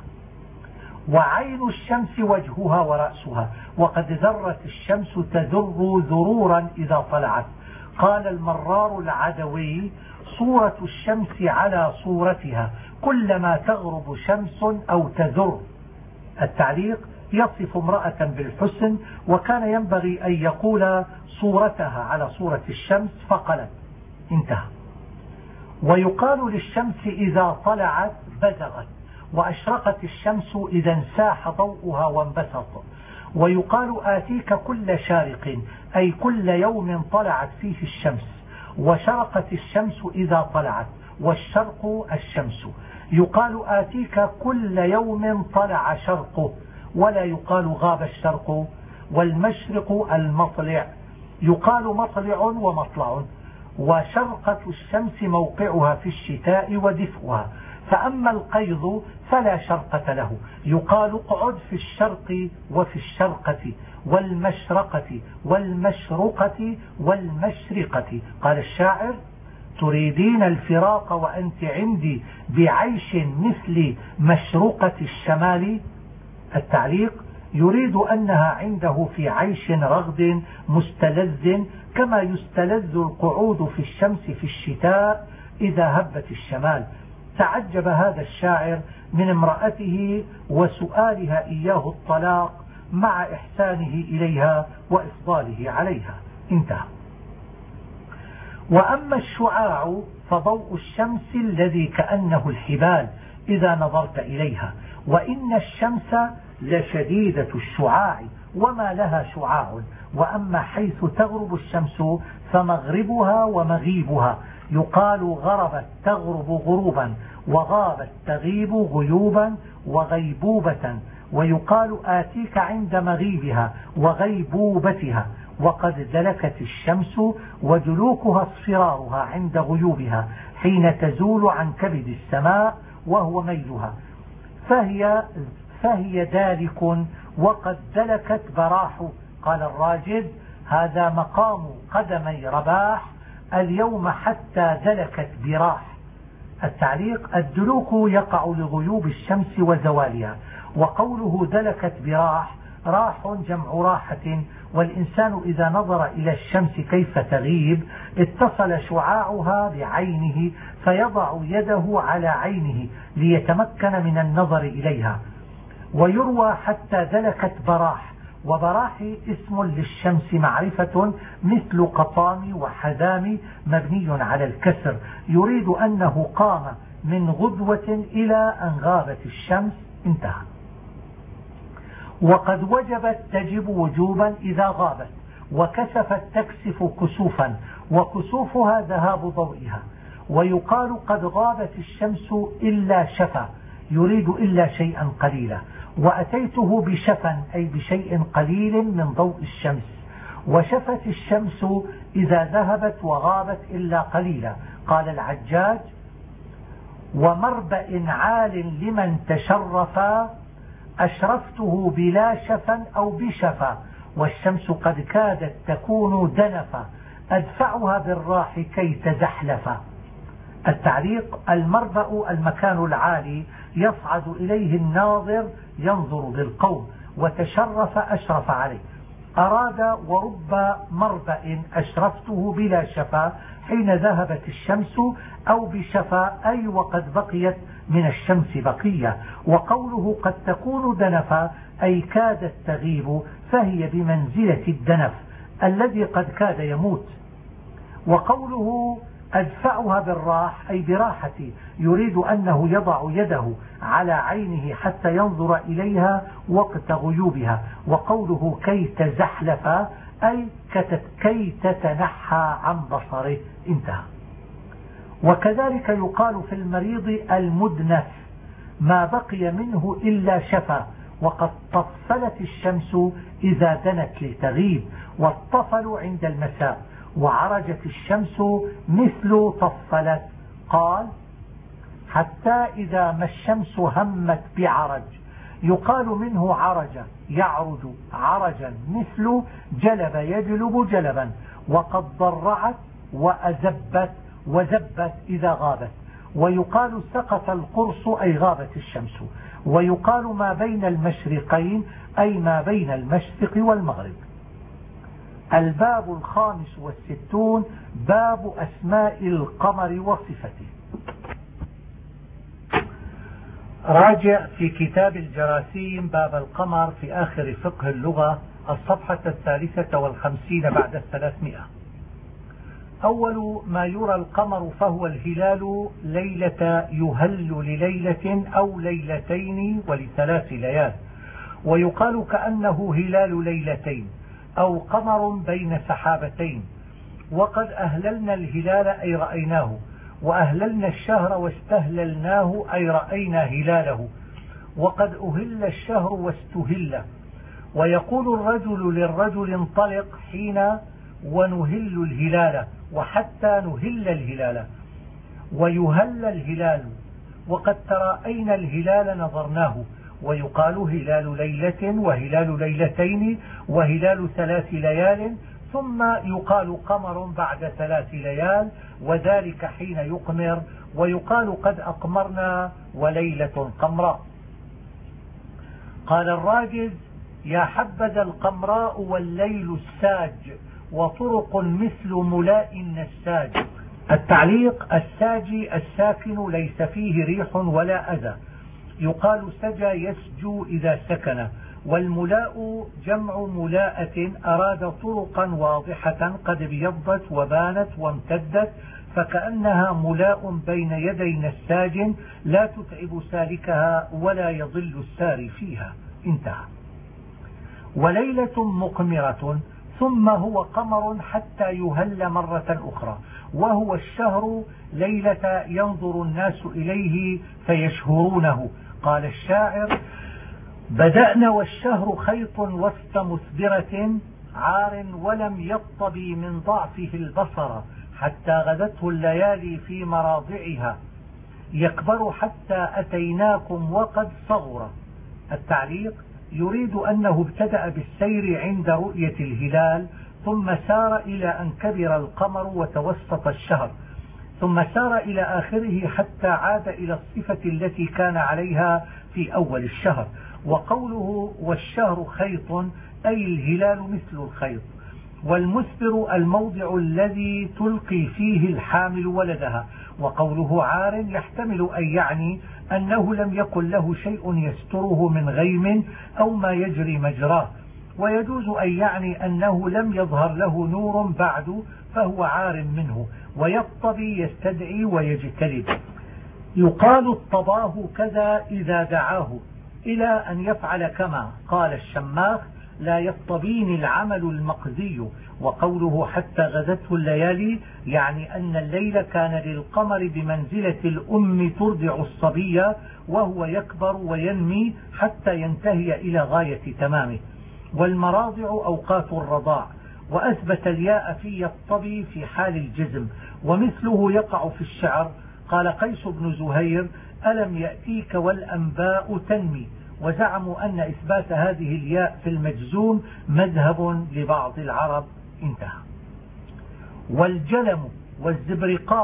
وعين الشمس وجهها ورأسها، وقد ذرت الشمس تذر ذرورا إذا طلعت. قال المرار العدوي: صورة الشمس على صورتها كلما تغرب شمس أو تذر. التعليق: يصف امرأة بالحسن، وكان ينبغي أن يقول صورتها على صورة الشمس فقلت. انتهى. ويقال للشمس إذا طلعت بزغت، وأشرقت الشمس إذا انساح ضوءها وانبسط. ويقال آتيك كل شارق، أي كل يوم طلعت فيه الشمس. وشرقت الشمس إذا طلعت، والشرق الشمس. يقال آتيك كل يوم طلع شرقه، ولا يقال غاب الشرق. والمشرق المطلع، يقال مطلع ومطلع. وشرقة الشمس موقعها في الشتاء ودفئها. فأما القيض فلا شرقة له، يقال اقعد في الشرق وفي الشرقة والمشرقة والمشرقة والمشرقة. قال الشاعر: تريدين الفراق وأنت عندي بعيش مثل مشرقة الشمال. التعليق: يريد أنها عنده في عيش رغد مستلذ، كما يستلذ القعود في الشمس في الشتاء إذا هبت الشمال. تعجب هذا الشاعر من امرأته وسؤالها إياه الطلاق مع إحسانه إليها وإفضاله عليها. انتهى. وأما الشعاع فضوء الشمس الذي كأنه الحبال إذا نظرت إليها. وإن الشمس لشديدة الشعاع وما لها شعاع. وأما حيث تغرب الشمس فمغربها ومغيبها، يقال غربت تغرب غروبا، وغابت تغيب غيوبا وغيبوبة. ويقال آتيك عند مغيبها وغيبوبتها. وقد دلكت الشمس، ودلوكها اصفرارها عند غيوبها حين تزول عن كبد السماء وهو ميلها، فهي دالك. وقد دلكت براح. قال الراجد: هذا مقام قدمي رباح اليوم حتى دلكت براح. التعليق: الدلوك يقع لغيوب الشمس وزوالها. وقوله دلكت براح، راح جمع راحة، والإنسان إذا نظر إلى الشمس كيف تغيب اتصل شعاعها بعينه، فيضع يده على عينه ليتمكن من النظر إليها. ويروى حتى دلكت براح. وبراح اسم للشمس معرفة مثل قطام وحذام مبني على الكسر، يريد أنه قام من غدوة إلى أن غابت الشمس. انتهى. وقد وجبت تجب وجوبا إذا غابت، وكسفت تكسف كسوفا، وكسوفها ذهاب ضوئها. ويقال قد غابت الشمس إلا شفا، يريد إلا شيئا قليلا. وأتيته بشفا أي بشيء قليل من ضوء الشمس. وشفت الشمس إذا ذهبت وغابت إلا قليلا. قال العجاج: ومربأ عال لمن تشرفا أشرفته بلا شفا أو بشفا، والشمس قد كادت تكون دنفا أدفعها بالراح كي تزحلفا. التعليق: المربأ المكان العالي يصعد إليه الناظر ينظر بالقوم، وتشرف أشرف عليه. أراد: ورب مربأ أشرفته بلا شفا حين ذهبت الشمس، أو بشفا أي وقد بقيت من الشمس بقية. وقوله قد تكون دنفا أي كادت تغيب، فهي بمنزلة الدنف الذي قد كاد يموت. وقوله أدفعها بالراح أي براحتي، يريد أنه يضع يده على عينه حتى ينظر إليها وقت غيوبها. وقوله كي تزحلف أي كي تتنحى عن بصره. انتهى. وكذلك يقال في المريض المدنف ما بقي منه إلا شفا، وقد طفلت الشمس إذا دنت لتغيب، والطفل عند المساء، وعرجت الشمس مثل طفلت. قال: حتى إذا ما الشمس همت بعرج، يقال منه عرج يعرج عرجا، مثل جلب يجلب جلبا. وقد ضرعت وأزبت وزبت إذا غابت. ويقال سقط القرص أي غابت الشمس. ويقال ما بين المشرقين أي ما بين المشرق والمغرب. الباب 65 باب أسماء القمر وصفته. راجع في كتاب الجراثيم باب القمر في آخر فقه اللغة الصفحة 53 بعد 300. أول ما يرى القمر فهو الهلال ليلة يهل لليلة أو ليلتين ولثلاث ليال. ويقال كأنه هلال ليلتين أو قمر بين سحابتين. وقد أهللنا الهلال أي رأيناه، وأهللنا الشهر واستهللناه أي رأينا هلاله. وقد أهل الشهر واستهل. ويقول الرجل للرجل انطلق حين ونهل الهلال، وحتى نهل الهلال. ويهل الهلال. وقد تراءينا الهلال نظرناه. ويقال هلال ليلة وهلال ليلتين وهلال 3 ليال، ثم يقال قمر بعد 3 ليال، وذلك حين يقمر. ويقال قد أقمرنا وليلة قمراء. قال الراجز: يا حبذا القمراء والليل الساج، وطرق مثل ملاء النساج. التعليق: الساجي الساكن ليس فيه ريح ولا أذى. يقال سجى يسجو إذا سكن. والملاء جمع ملاءة أراد طرقا واضحة قد ابيضت وبانت وامتدت، فكأنها ملاء بين يدي نساج لا تتعب سالكها ولا يضل الساري فيها. انتهى. وليلة مقمرة، ثم هو قمر حتى يهل مرة أخرى، وهو الشهر ليلة ينظر الناس إليه فيشهرونه. قال الشاعر: بدأنا والشهر خيط وسط مثبرة، عار ولم يطبي من ضعفه البصر، حتى غدته الليالي في مراضعها، يكبر حتى أتيناكم وقد صغر. التعليق: يريد أنه ابتدأ بالسير عند رؤية الهلال، ثم سار إلى أن كبر القمر وتوسط الشهر، ثم سار إلى آخره حتى عاد إلى الصفة التي كان عليها في أول الشهر. وقوله والشهر خيط أي الهلال مثل الخيط. والمسبر الموضع الذي تلقي فيه الحامل ولدها. وقوله عار يحتمل أن يعني أنه لم يكن له شيء يستره من غيم أو ما يجري مجراه. ويجوز أن يعني أنه لم يظهر له نور بعد فهو عار منه. ويطبي يستدعي ويجتلب. يقال اطباه كذا إذا دعاه إلى أن يفعل كما. قال الشماخ: لا يطبيني العمل المقذي. وقوله حتى غدته الليالي يعني أن الليل كان للقمر بمنزلة الأم ترضع الصبي، وهو يكبر وينمي حتى ينتهي إلى غاية تمامه. والمراضع أوقات الرضاع. وأثبت الياء في الطبي في حال الجزم، ومثله يقع في الشعر. قال قيس بن زهير: ألم يأتيك والأنباء تنمي. وزعموا أن إثبات هذه الياء في المجزوم مذهب لبعض العرب. انتهى. والجلم والزبرقان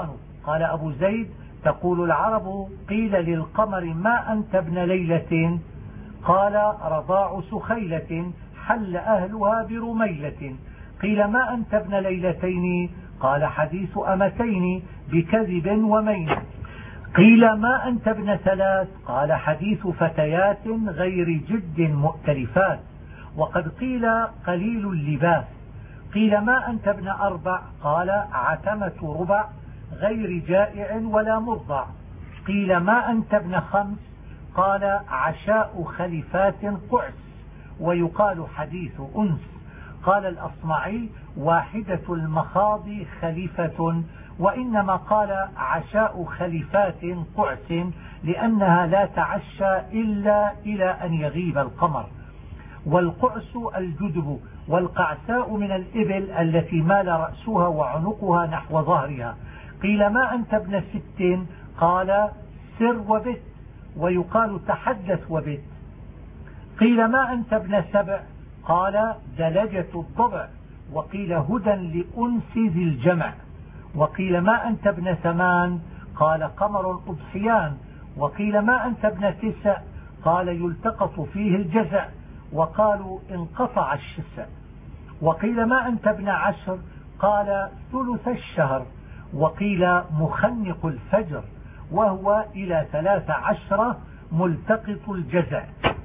قال أبو زيد: تقول العرب قيل للقمر ما أنت ابن ليلة؟ قال: رضاع سخيلة حل أهلها برميلة. قيل: ما أنت ابن ليلتين؟ قال: حديث أمتين بكذب ومين. قيل: ما أنت ابن ثلاث؟ قال: حديث فتيات غير جد مؤتلفات. وقد قيل: قليل اللباس. قيل: ما أنت ابن أربع؟ قال: عتمة ربع غير جائع ولا مرضع. قيل: ما أنت ابن خمس؟ قال: عشاء خليفات قعس ويقال حديث أنس. قال الأصمعي: واحدة المخاض خليفة، وإنما قال عشاء خليفات قعس لأنها لا تعشى إلا إلى أن يغيب القمر. والقعس الجدب، والقعساء من الإبل التي مال رأسها وعنقها نحو ظهرها. قيل: ما أنت ابن ست؟ قال: سر وبت ويقال تحدث وبت. قيل: ما أنت ابن سبع؟ قال: دلجة الضبع. وقيل: هدى لأنس ذي الجمع. وقيل: ما أنت ابن ثمان؟ قال: قمر أضحيان. وقيل: ما أنت ابن تسع؟ قال: يلتقط فيه الجزع. وقالوا: انقطع الشسع. وقيل: ما أنت ابن عشر؟ قال: ثلث الشهر. وقيل: مخنق الفجر، وهو إلى 13 ملتقط الجزع.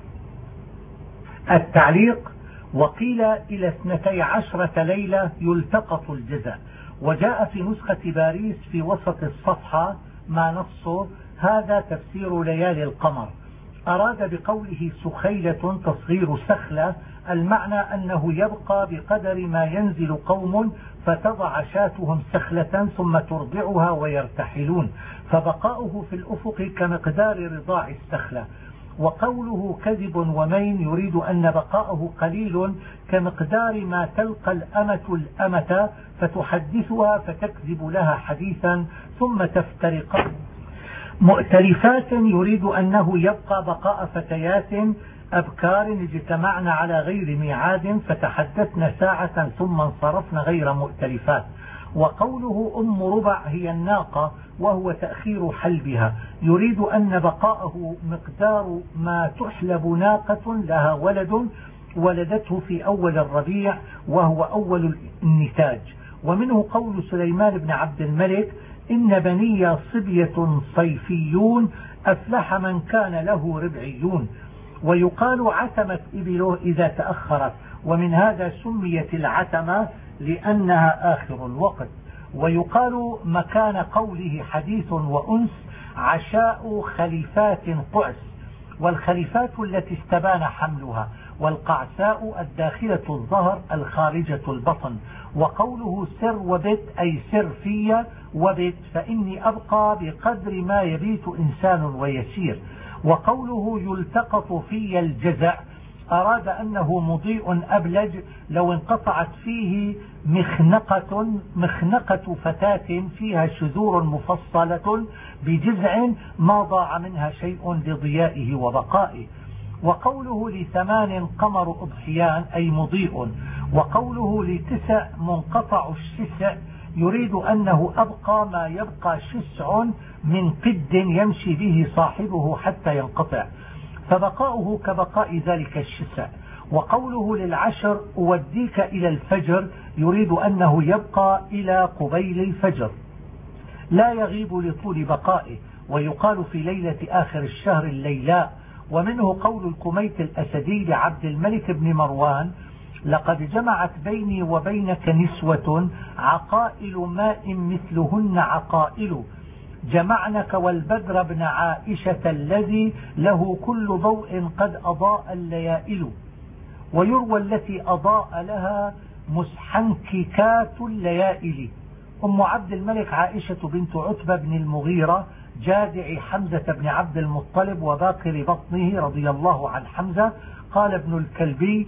التعليق: وقيل إلى 12 ليلة يلتقط الجزع. وجاء في نسخة باريس في وسط الصفحة ما نصه: هذا تفسير ليالي القمر. أراد بقوله سخيلة تصغير سخلة، المعنى أنه يبقى بقدر ما ينزل قوم فتضع شاتهم سخلة ثم ترضعها ويرتحلون، فبقاؤه في الأفق كمقدار رضاع السخلة. وقوله كذب ومين يريد أن بقاءه قليل كمقدار ما تلقى الأمة فتحدثها فتكذب لها حديثا ثم تفترق. مؤتلفات يريد أنه يبقى بقاء فتيات أبكار اجتمعن على غير ميعاد فتحدثن ساعة ثم انصرفن غير مؤتلفات. وقوله أم ربع هي الناقة وهو تأخير حلبها، يريد أن بقاءه مقدار ما تحلب ناقة لها ولد ولدته في أول الربيع وهو أول النتاج. ومنه قول سليمان بن عبد الملك: إن بني صبية صيفيون أفلح من كان له ربعيون. ويقال عتمت إبله إذا تأخرت، ومن هذا سميت العتمة لأنها آخر الوقت. ويقال مكان قوله حديث وأنس عشاء خليفات قعس، والخليفات التي استبان حملها، والقعساء الداخلة الظهر الخارجة البطن. وقوله سر وبت أي سر في وبت، فإني أبقى بقدر ما يبيت إنسان ويسير. وقوله يلتقط في الجزع أراد أنه مضيء أبلج لو انقطعت فيه مخنقة فتاة فيها شذور مفصلة بجزع ما ضاع منها شيء لضيائه وبقائه. وقوله ل8 قمر أضحيان أي مضيء. وقوله ل9 منقطع الشسع يريد أنه أبقى ما يبقى شسع من قد يمشي به صاحبه حتى ينقطع، فبقاؤه كبقاء ذلك الشسع. وقوله لل10 أوديك إلى الفجر يريد أنه يبقى إلى قبيل الفجر لا يغيب لطول بقائه. ويقال في ليلة آخر الشهر الليلاء. ومنه قول الكميت الأسدي لعبد الملك بن مروان: لقد جمعت بيني وبينك نسوة عقائل ماء مثلهن عقائل، جمعنك والبدر بن عائشة الذي له كل ضوء قد أضاء الليائل. ويروى التي أضاء لها مسحنككات الليائل. أم عبد الملك عائشة بنت عتبة بن المغيرة جادع حمزة بن عبد المطلب وباقر بطنه رضي الله عن حمزة. قال ابن الكلبي: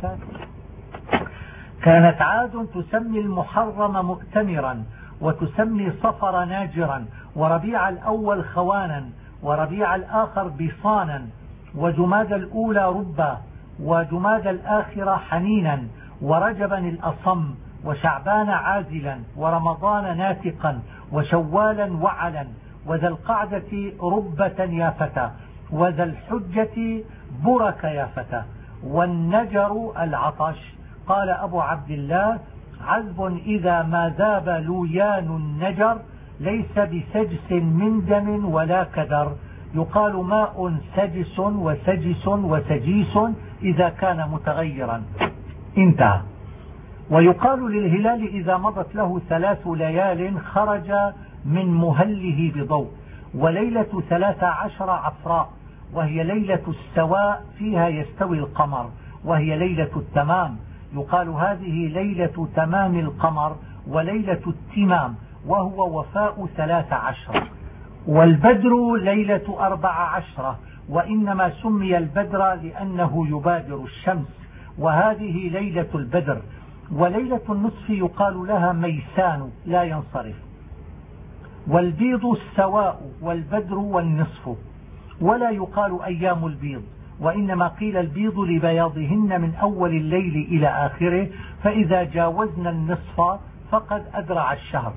كانت عاد تسمي المحرم مؤتمرا، وتسمي صفر ناجرا، وربيع الأول خوانا، وربيع الآخر بصانا، وجماد الأولى ربا، وجماد الآخرة حنينا، ورجبا الأصم، وشعبان عازلا، ورمضان ناتقا، وشوالا وعلا، وذا القعدة ربة يا فتى، وذا الحجة برك يا فتى، والنجر العطش. قال أبو عبد الله: عذب إذا ما ذاب لويان النجر، ليس بسجس من دم ولا كدر. يقال ماء سجس وسجس وسجيس إذا كان متغيرا. انتهى. ويقال للهلال إذا مضت له 3 ليال خرج من مهله بضوء. وليلة 13 عفراء، وهي ليلة السواء فيها يستوي القمر، وهي ليلة التمام. يقال هذه ليلة تمام القمر وليلة التمام، وهو وفاء 13. والبدر ليلة 14، وإنما سمي البدر لأنه يبادر الشمس، وهذه ليلة البدر. وليلة النصف يقال لها ميسان لا ينصرف. والبيض السواء والبدر والنصف، ولا يقال أيام البيض، وإنما قيل البيض لبياضهن من أول الليل إلى آخره، فإذا جاوزنا النصف فقد أدرع الشهر.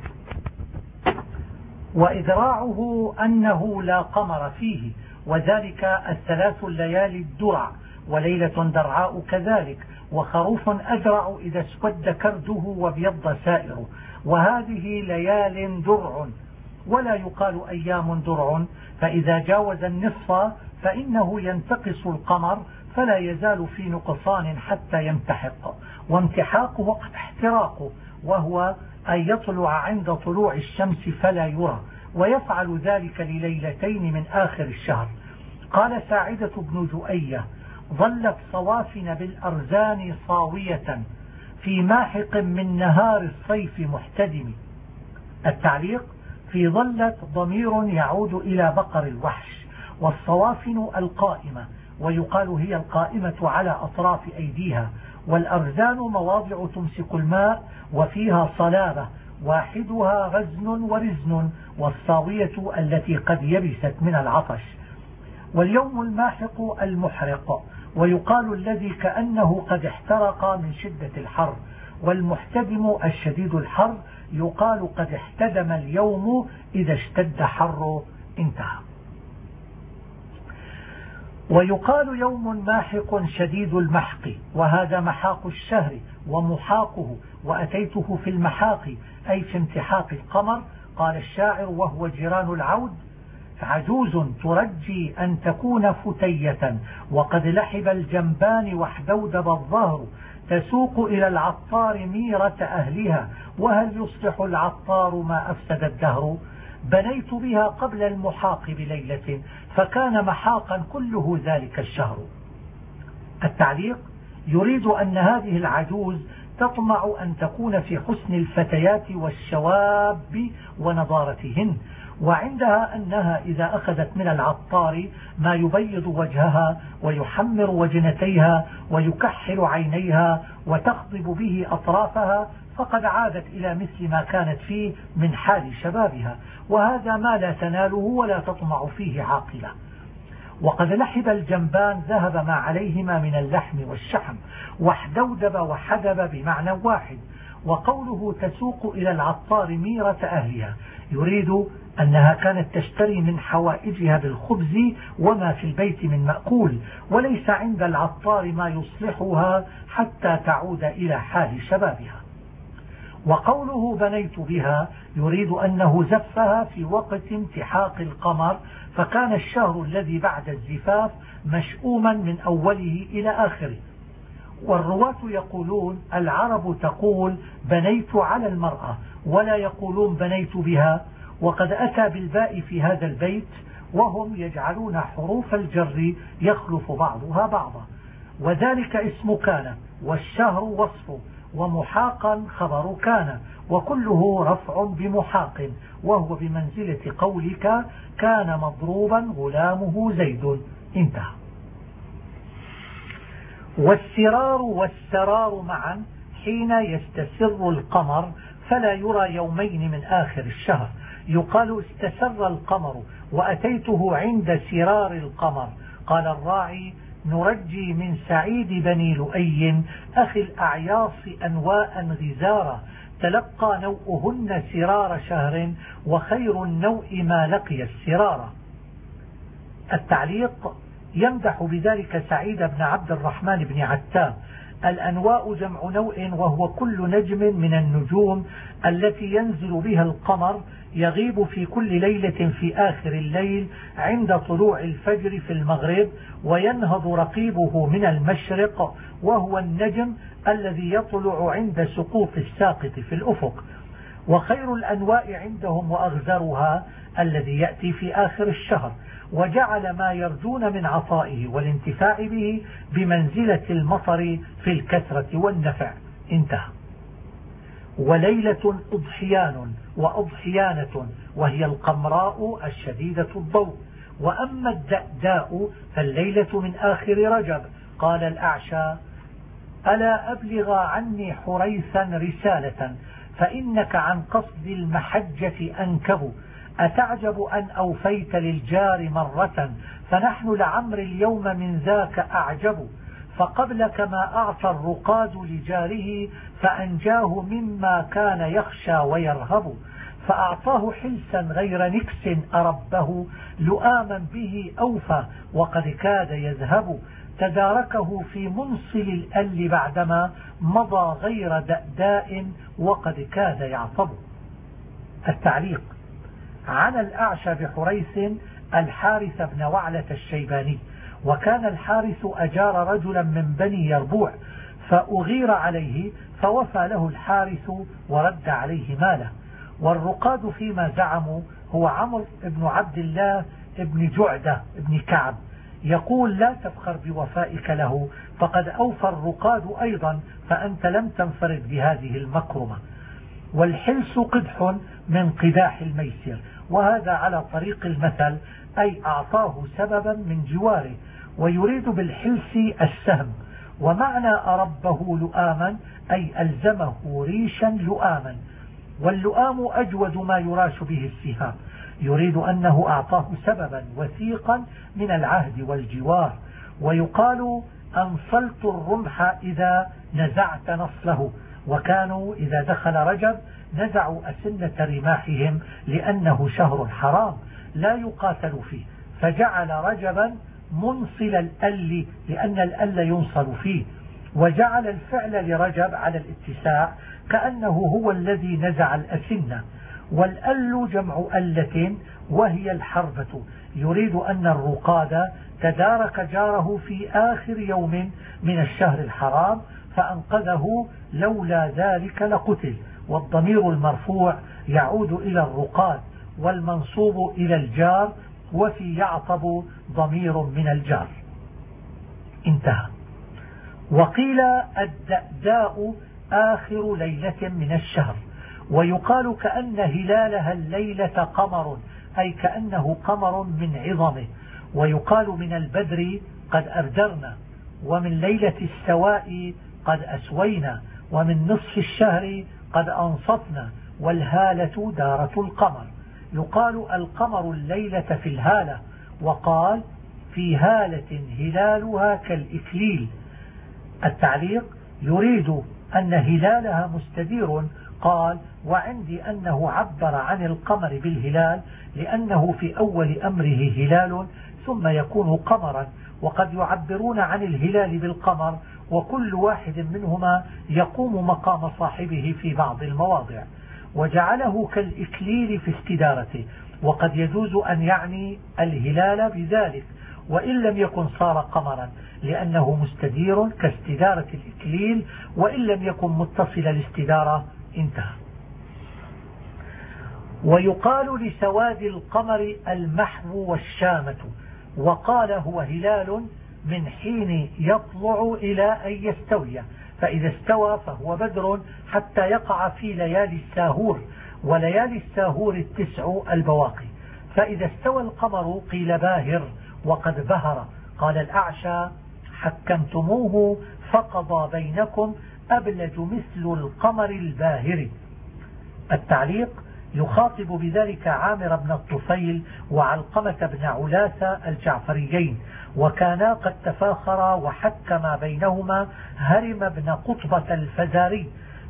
وإدراعه أنه لا قمر فيه، وذلك 3 الليالي الدرع، وليلة درعاء كذلك، وخروف أدرع إذا اسود كرده وابيض سائره، وهذه ليال درع. ولا يقال أيام درع، فإذا جاوز النصف فإنه ينتقص القمر، فلا يزال في نقصان حتى يمتحق. وامتحاقه وقت احتراقه، وهو أن يطلع عند طلوع الشمس فلا يرى، ويفعل ذلك لليلتين من آخر الشهر. قال ساعدة بن جؤية: ظلت صوافن بالأرزان صاوية في ماحق من نهار الصيف محتدم. التعليق: في ظلت ضمير يعود إلى بقر الوحش، والصوافن القائمة، ويقال هي القائمة على أطراف أيديها. والأرزان مواضع تمسك الماء وفيها صلابة، واحدها غزن ورزن، والصاوية التي قد يبست من العطش. واليوم الماحق المحرق، ويقال الذي كأنه قد احترق من شدة الحر. والمحتدم الشديد الحر، يقال قد احتدم اليوم إذا اشتد حره. انتهى. ويقال يوم ماحق شديد المحق، وهذا محاق الشهر ومحاقه، وأتيته في المحاق أي في امتحاق القمر. قال الشاعر وهو جيران العود: عجوز ترجي أن تكون فتية، وقد لحب الجنبان واحدودب الظهر، تسوق إلى العطار ميرة أهلها، وهل يصلح العطار ما أفسد الدهر. بنيت بها قبل المحاق بليلة، فكان محاقا كله ذلك الشهر. التعليق: يريد أن هذه العجوز تطمع أن تكون في حسن الفتيات والشواب ونضارتهن، وعندها أنها إذا أخذت من العطار ما يبيض وجهها ويحمر وجنتيها ويكحل عينيها وتخضب به أطرافها، فقد عادت إلى مثل ما كانت فيه من حال شبابها، وهذا ما لا تناله ولا تطمع فيه عاقلة. وقد لحب الجنبان ذهب ما عليهما من اللحم والشحم، واحدودب وحدب بمعنى واحد. وقوله تسوق إلى العطار ميرة أهلها، يريد أنها كانت تشتري من حوائجها بالخبز وما في البيت من مأكول، وليس عند العطار ما يصلحها حتى تعود إلى حال شبابها. وقوله بنيت بها، يريد أنه زفها في وقت امتحاق القمر، فكان الشهر الذي بعد الزفاف مشؤوما من أوله إلى آخره. والرواة يقولون العرب تقول بنيت على المرأة، ولا يقولون بنيت بها. وقد أتى بالباء في هذا البيت، وهم يجعلون حروف الجر يخلف بعضها بعضا. وذلك اسم كان، والشهر وصفه، ومحاقا خبر كان، وكله رفع بمحاق، وهو بمنزلة قولك كان مضروبا غلامه زيد. انتهى. والسرار والسرار معا حين يستسر القمر فلا يرى يومين من آخر الشهر. يقال استسر القمر وأتيته عند سرار القمر. قال الراعي نرجي من سعيد بني لؤي أخي الأعياص أنواء غزارا، تلقى نوءهن سرار شهر وخير النوء ما لقي السرار. التعليق يمدح بذلك سعيد بن عبد الرحمن بن عتاب. الأنواء جمع نوء، وهو كل نجم من النجوم التي ينزل بها القمر يغيب في كل ليلة في آخر الليل عند طلوع الفجر في المغرب، وينهض رقيبه من المشرق، وهو النجم الذي يطلع عند سقوط الساقط في الأفق. وخير الأنواء عندهم وأغزرها الذي يأتي في آخر الشهر، وجعل ما يرجون من عطائه والانتفاع به بمنزلة المطر في الكثرة والنفع. انتهى. وليلة أضحيان وأضحيانة، وهي القمراء الشديدة الضوء. وأما الدأداء فالليلة من آخر رجب. قال الأعشى: ألا أبلغ عني حريثا رسالة، فإنك عن قصد المحجة أنكب. أتعجب أن أوفيت للجار مرة، فنحن لعمر اليوم من ذاك أعجب. فقبلك ما أعطى الرقاد لجاره، فأنجاه مما كان يخشى ويرهب. فأعطاه حلسا غير نكس أربه، لؤاما به أوفى وقد كاد يذهب. تداركه في منصل الأل بعدما مضى غير دأداء وقد كاد يعصب. التعليق: عن الأعشى بحريث الحارث بن وعلة الشيباني. وكان الحارث أجار رجلا من بني يربوع، فأغير عليه فوفى له الحارث ورد عليه ماله. والرقاد فيما زعموا هو عمرو بن عبد الله بن جعدة بن كعب. يقول: لا تفخر بوفائك له، فقد أوفى الرقاد أيضا، فأنت لم تنفرد بهذه المكرمة. والحلس قدح من قداح الميسر، وهذا على طريق المثل، أي أعطاه سببا من جواره، ويريد بالحلس السهم. ومعنى أربه لؤاما أي ألزمه ريشا لؤاما، واللؤام أجود ما يراش به السهام، يريد أنه أعطاه سببا وثيقا من العهد والجوار. ويقال: أنصلت الرمح إذا نزعت نصله. وكانوا إذا دخل رجب نزعوا أسنة رماحهم، لأنه شهر حرام لا يقاتل فيه، فجعل رجبا منصل الأل، لأن الأل ينصل فيه. وجعل الفعل لرجب على الاتساع، كأنه هو الذي نزع الأسنة. والأل جمع ألة، وهي الحربة. يريد أن الرقاد تدارك جاره في آخر يوم من الشهر الحرام فأنقذه، لولا ذلك لقتل. والضمير المرفوع يعود إلى الرقاد، والمنصوب إلى الجار، وفي يعطب ضمير من الجار. انتهى. وقيل: الدأداء آخر ليلة من الشهر. ويقال: كأن هلالها الليلة قمر، أي كأنه قمر من عظمه. ويقال: من البدر قد أبدرنا، ومن ليلة السواء قد أسوينا، ومن نصف الشهر قد أنصتنا، والهالة دارة القمر. يقال: القمر الليلة في الهالة. وقال: في هالة هلالها كالإكليل. التعليق: يريد أن هلالها مستدير. قال: وعندي أنه عبر عن القمر بالهلال، لأنه في أول أمره هلال ثم يكون قمرا، وقد يعبرون عن الهلال بالقمر، وكل واحد منهما يقوم مقام صاحبه في بعض المواضع. وجعله كالإكليل في استدارته، وقد يجوز أن يعني الهلال بذلك، وإن لم يكن صار قمرا، لأنه مستدير كاستدارة الإكليل، وإن لم يكن متصل الاستدارة. انتهى. ويقال لسواد القمر المحو والشامة. وقال: هو هلال من حين يطلع إلى أن يستوي، فإذا استوى فهو بدر حتى يقع في ليالي الساهور، وليالي الساهور 9 البواقي. فإذا استوى القمر قيل باهر، وقد بهر. قال الأعشى: حكمتموه فقضى بينكم أبلج مثل القمر الباهر. التعليق: يخاطب بذلك عامر بن الطفيل وعلقمة بن علاثة الجعفريين، وكانا قد تفاخرا وحكما بينهما هرم بن قطبة الفزاري،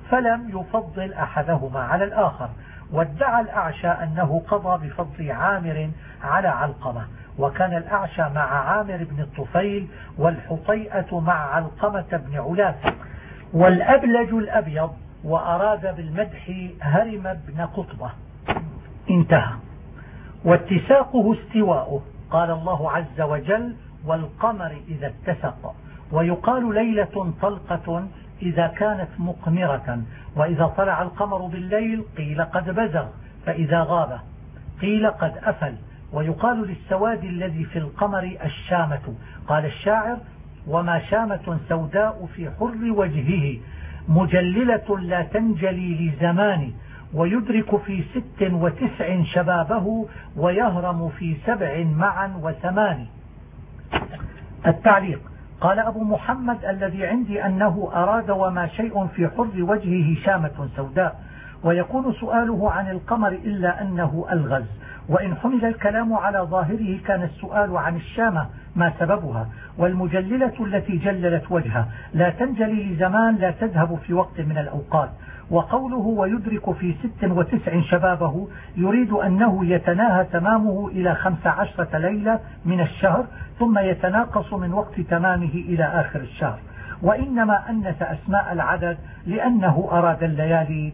فلم يفضل أحدهما على الآخر. وادعى الأعشى أنه قضى بفضل عامر على علقمة، وكان الأعشى مع عامر بن الطفيل والحطيئة مع علقمة بن علاثة. والأبلج الأبيض وأراد بالمدح هرم بن قطبة. انتهى. واتساقه استواؤه. قال الله عز وجل: والقمر إذا اتسق. ويقال ليلة طلقة إذا كانت مقمرة، وإذا طلع القمر بالليل قيل قد بزغ، فإذا غاب قيل قد أفل. ويقال للسواد الذي في القمر الشامة. قال الشاعر: وما شامة سوداء في حر وجهه مجللة لا تنجلي لزمان، ويدرك في 96 شبابه ويهرم في 7 معا و8. التعليق: قال أبو محمد: الذي عندي أنه أراد وما شيء في حر وجهه شامة سوداء، ويكون سؤاله عن القمر إلا أنه ألغز. وإن حمل الكلام على ظاهره كان السؤال عن الشامة ما سببها، والمجللة التي جللت وجهه لا تنجلي لزمان لا تذهب في وقت من الأوقات. وقوله ويدرك في 96 شبابه يريد أنه يتناهى تمامه إلى 15 ليلة من الشهر، ثم يتناقص من وقت تمامه إلى آخر الشهر. وإنما أنث أسماء العدد لأنه أراد الليالي.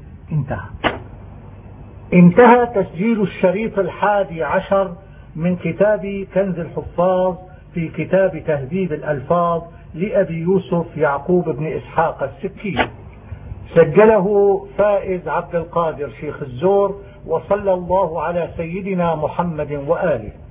انتهى تسجيل الشريط 11 من كتاب كنز الحفاظ في كتاب تهذيب الألفاظ لأبي يوسف يعقوب بن إسحاق السكي. سجله فائز عبد القادر شيخ الزور، وصلى الله على سيدنا محمد وآله.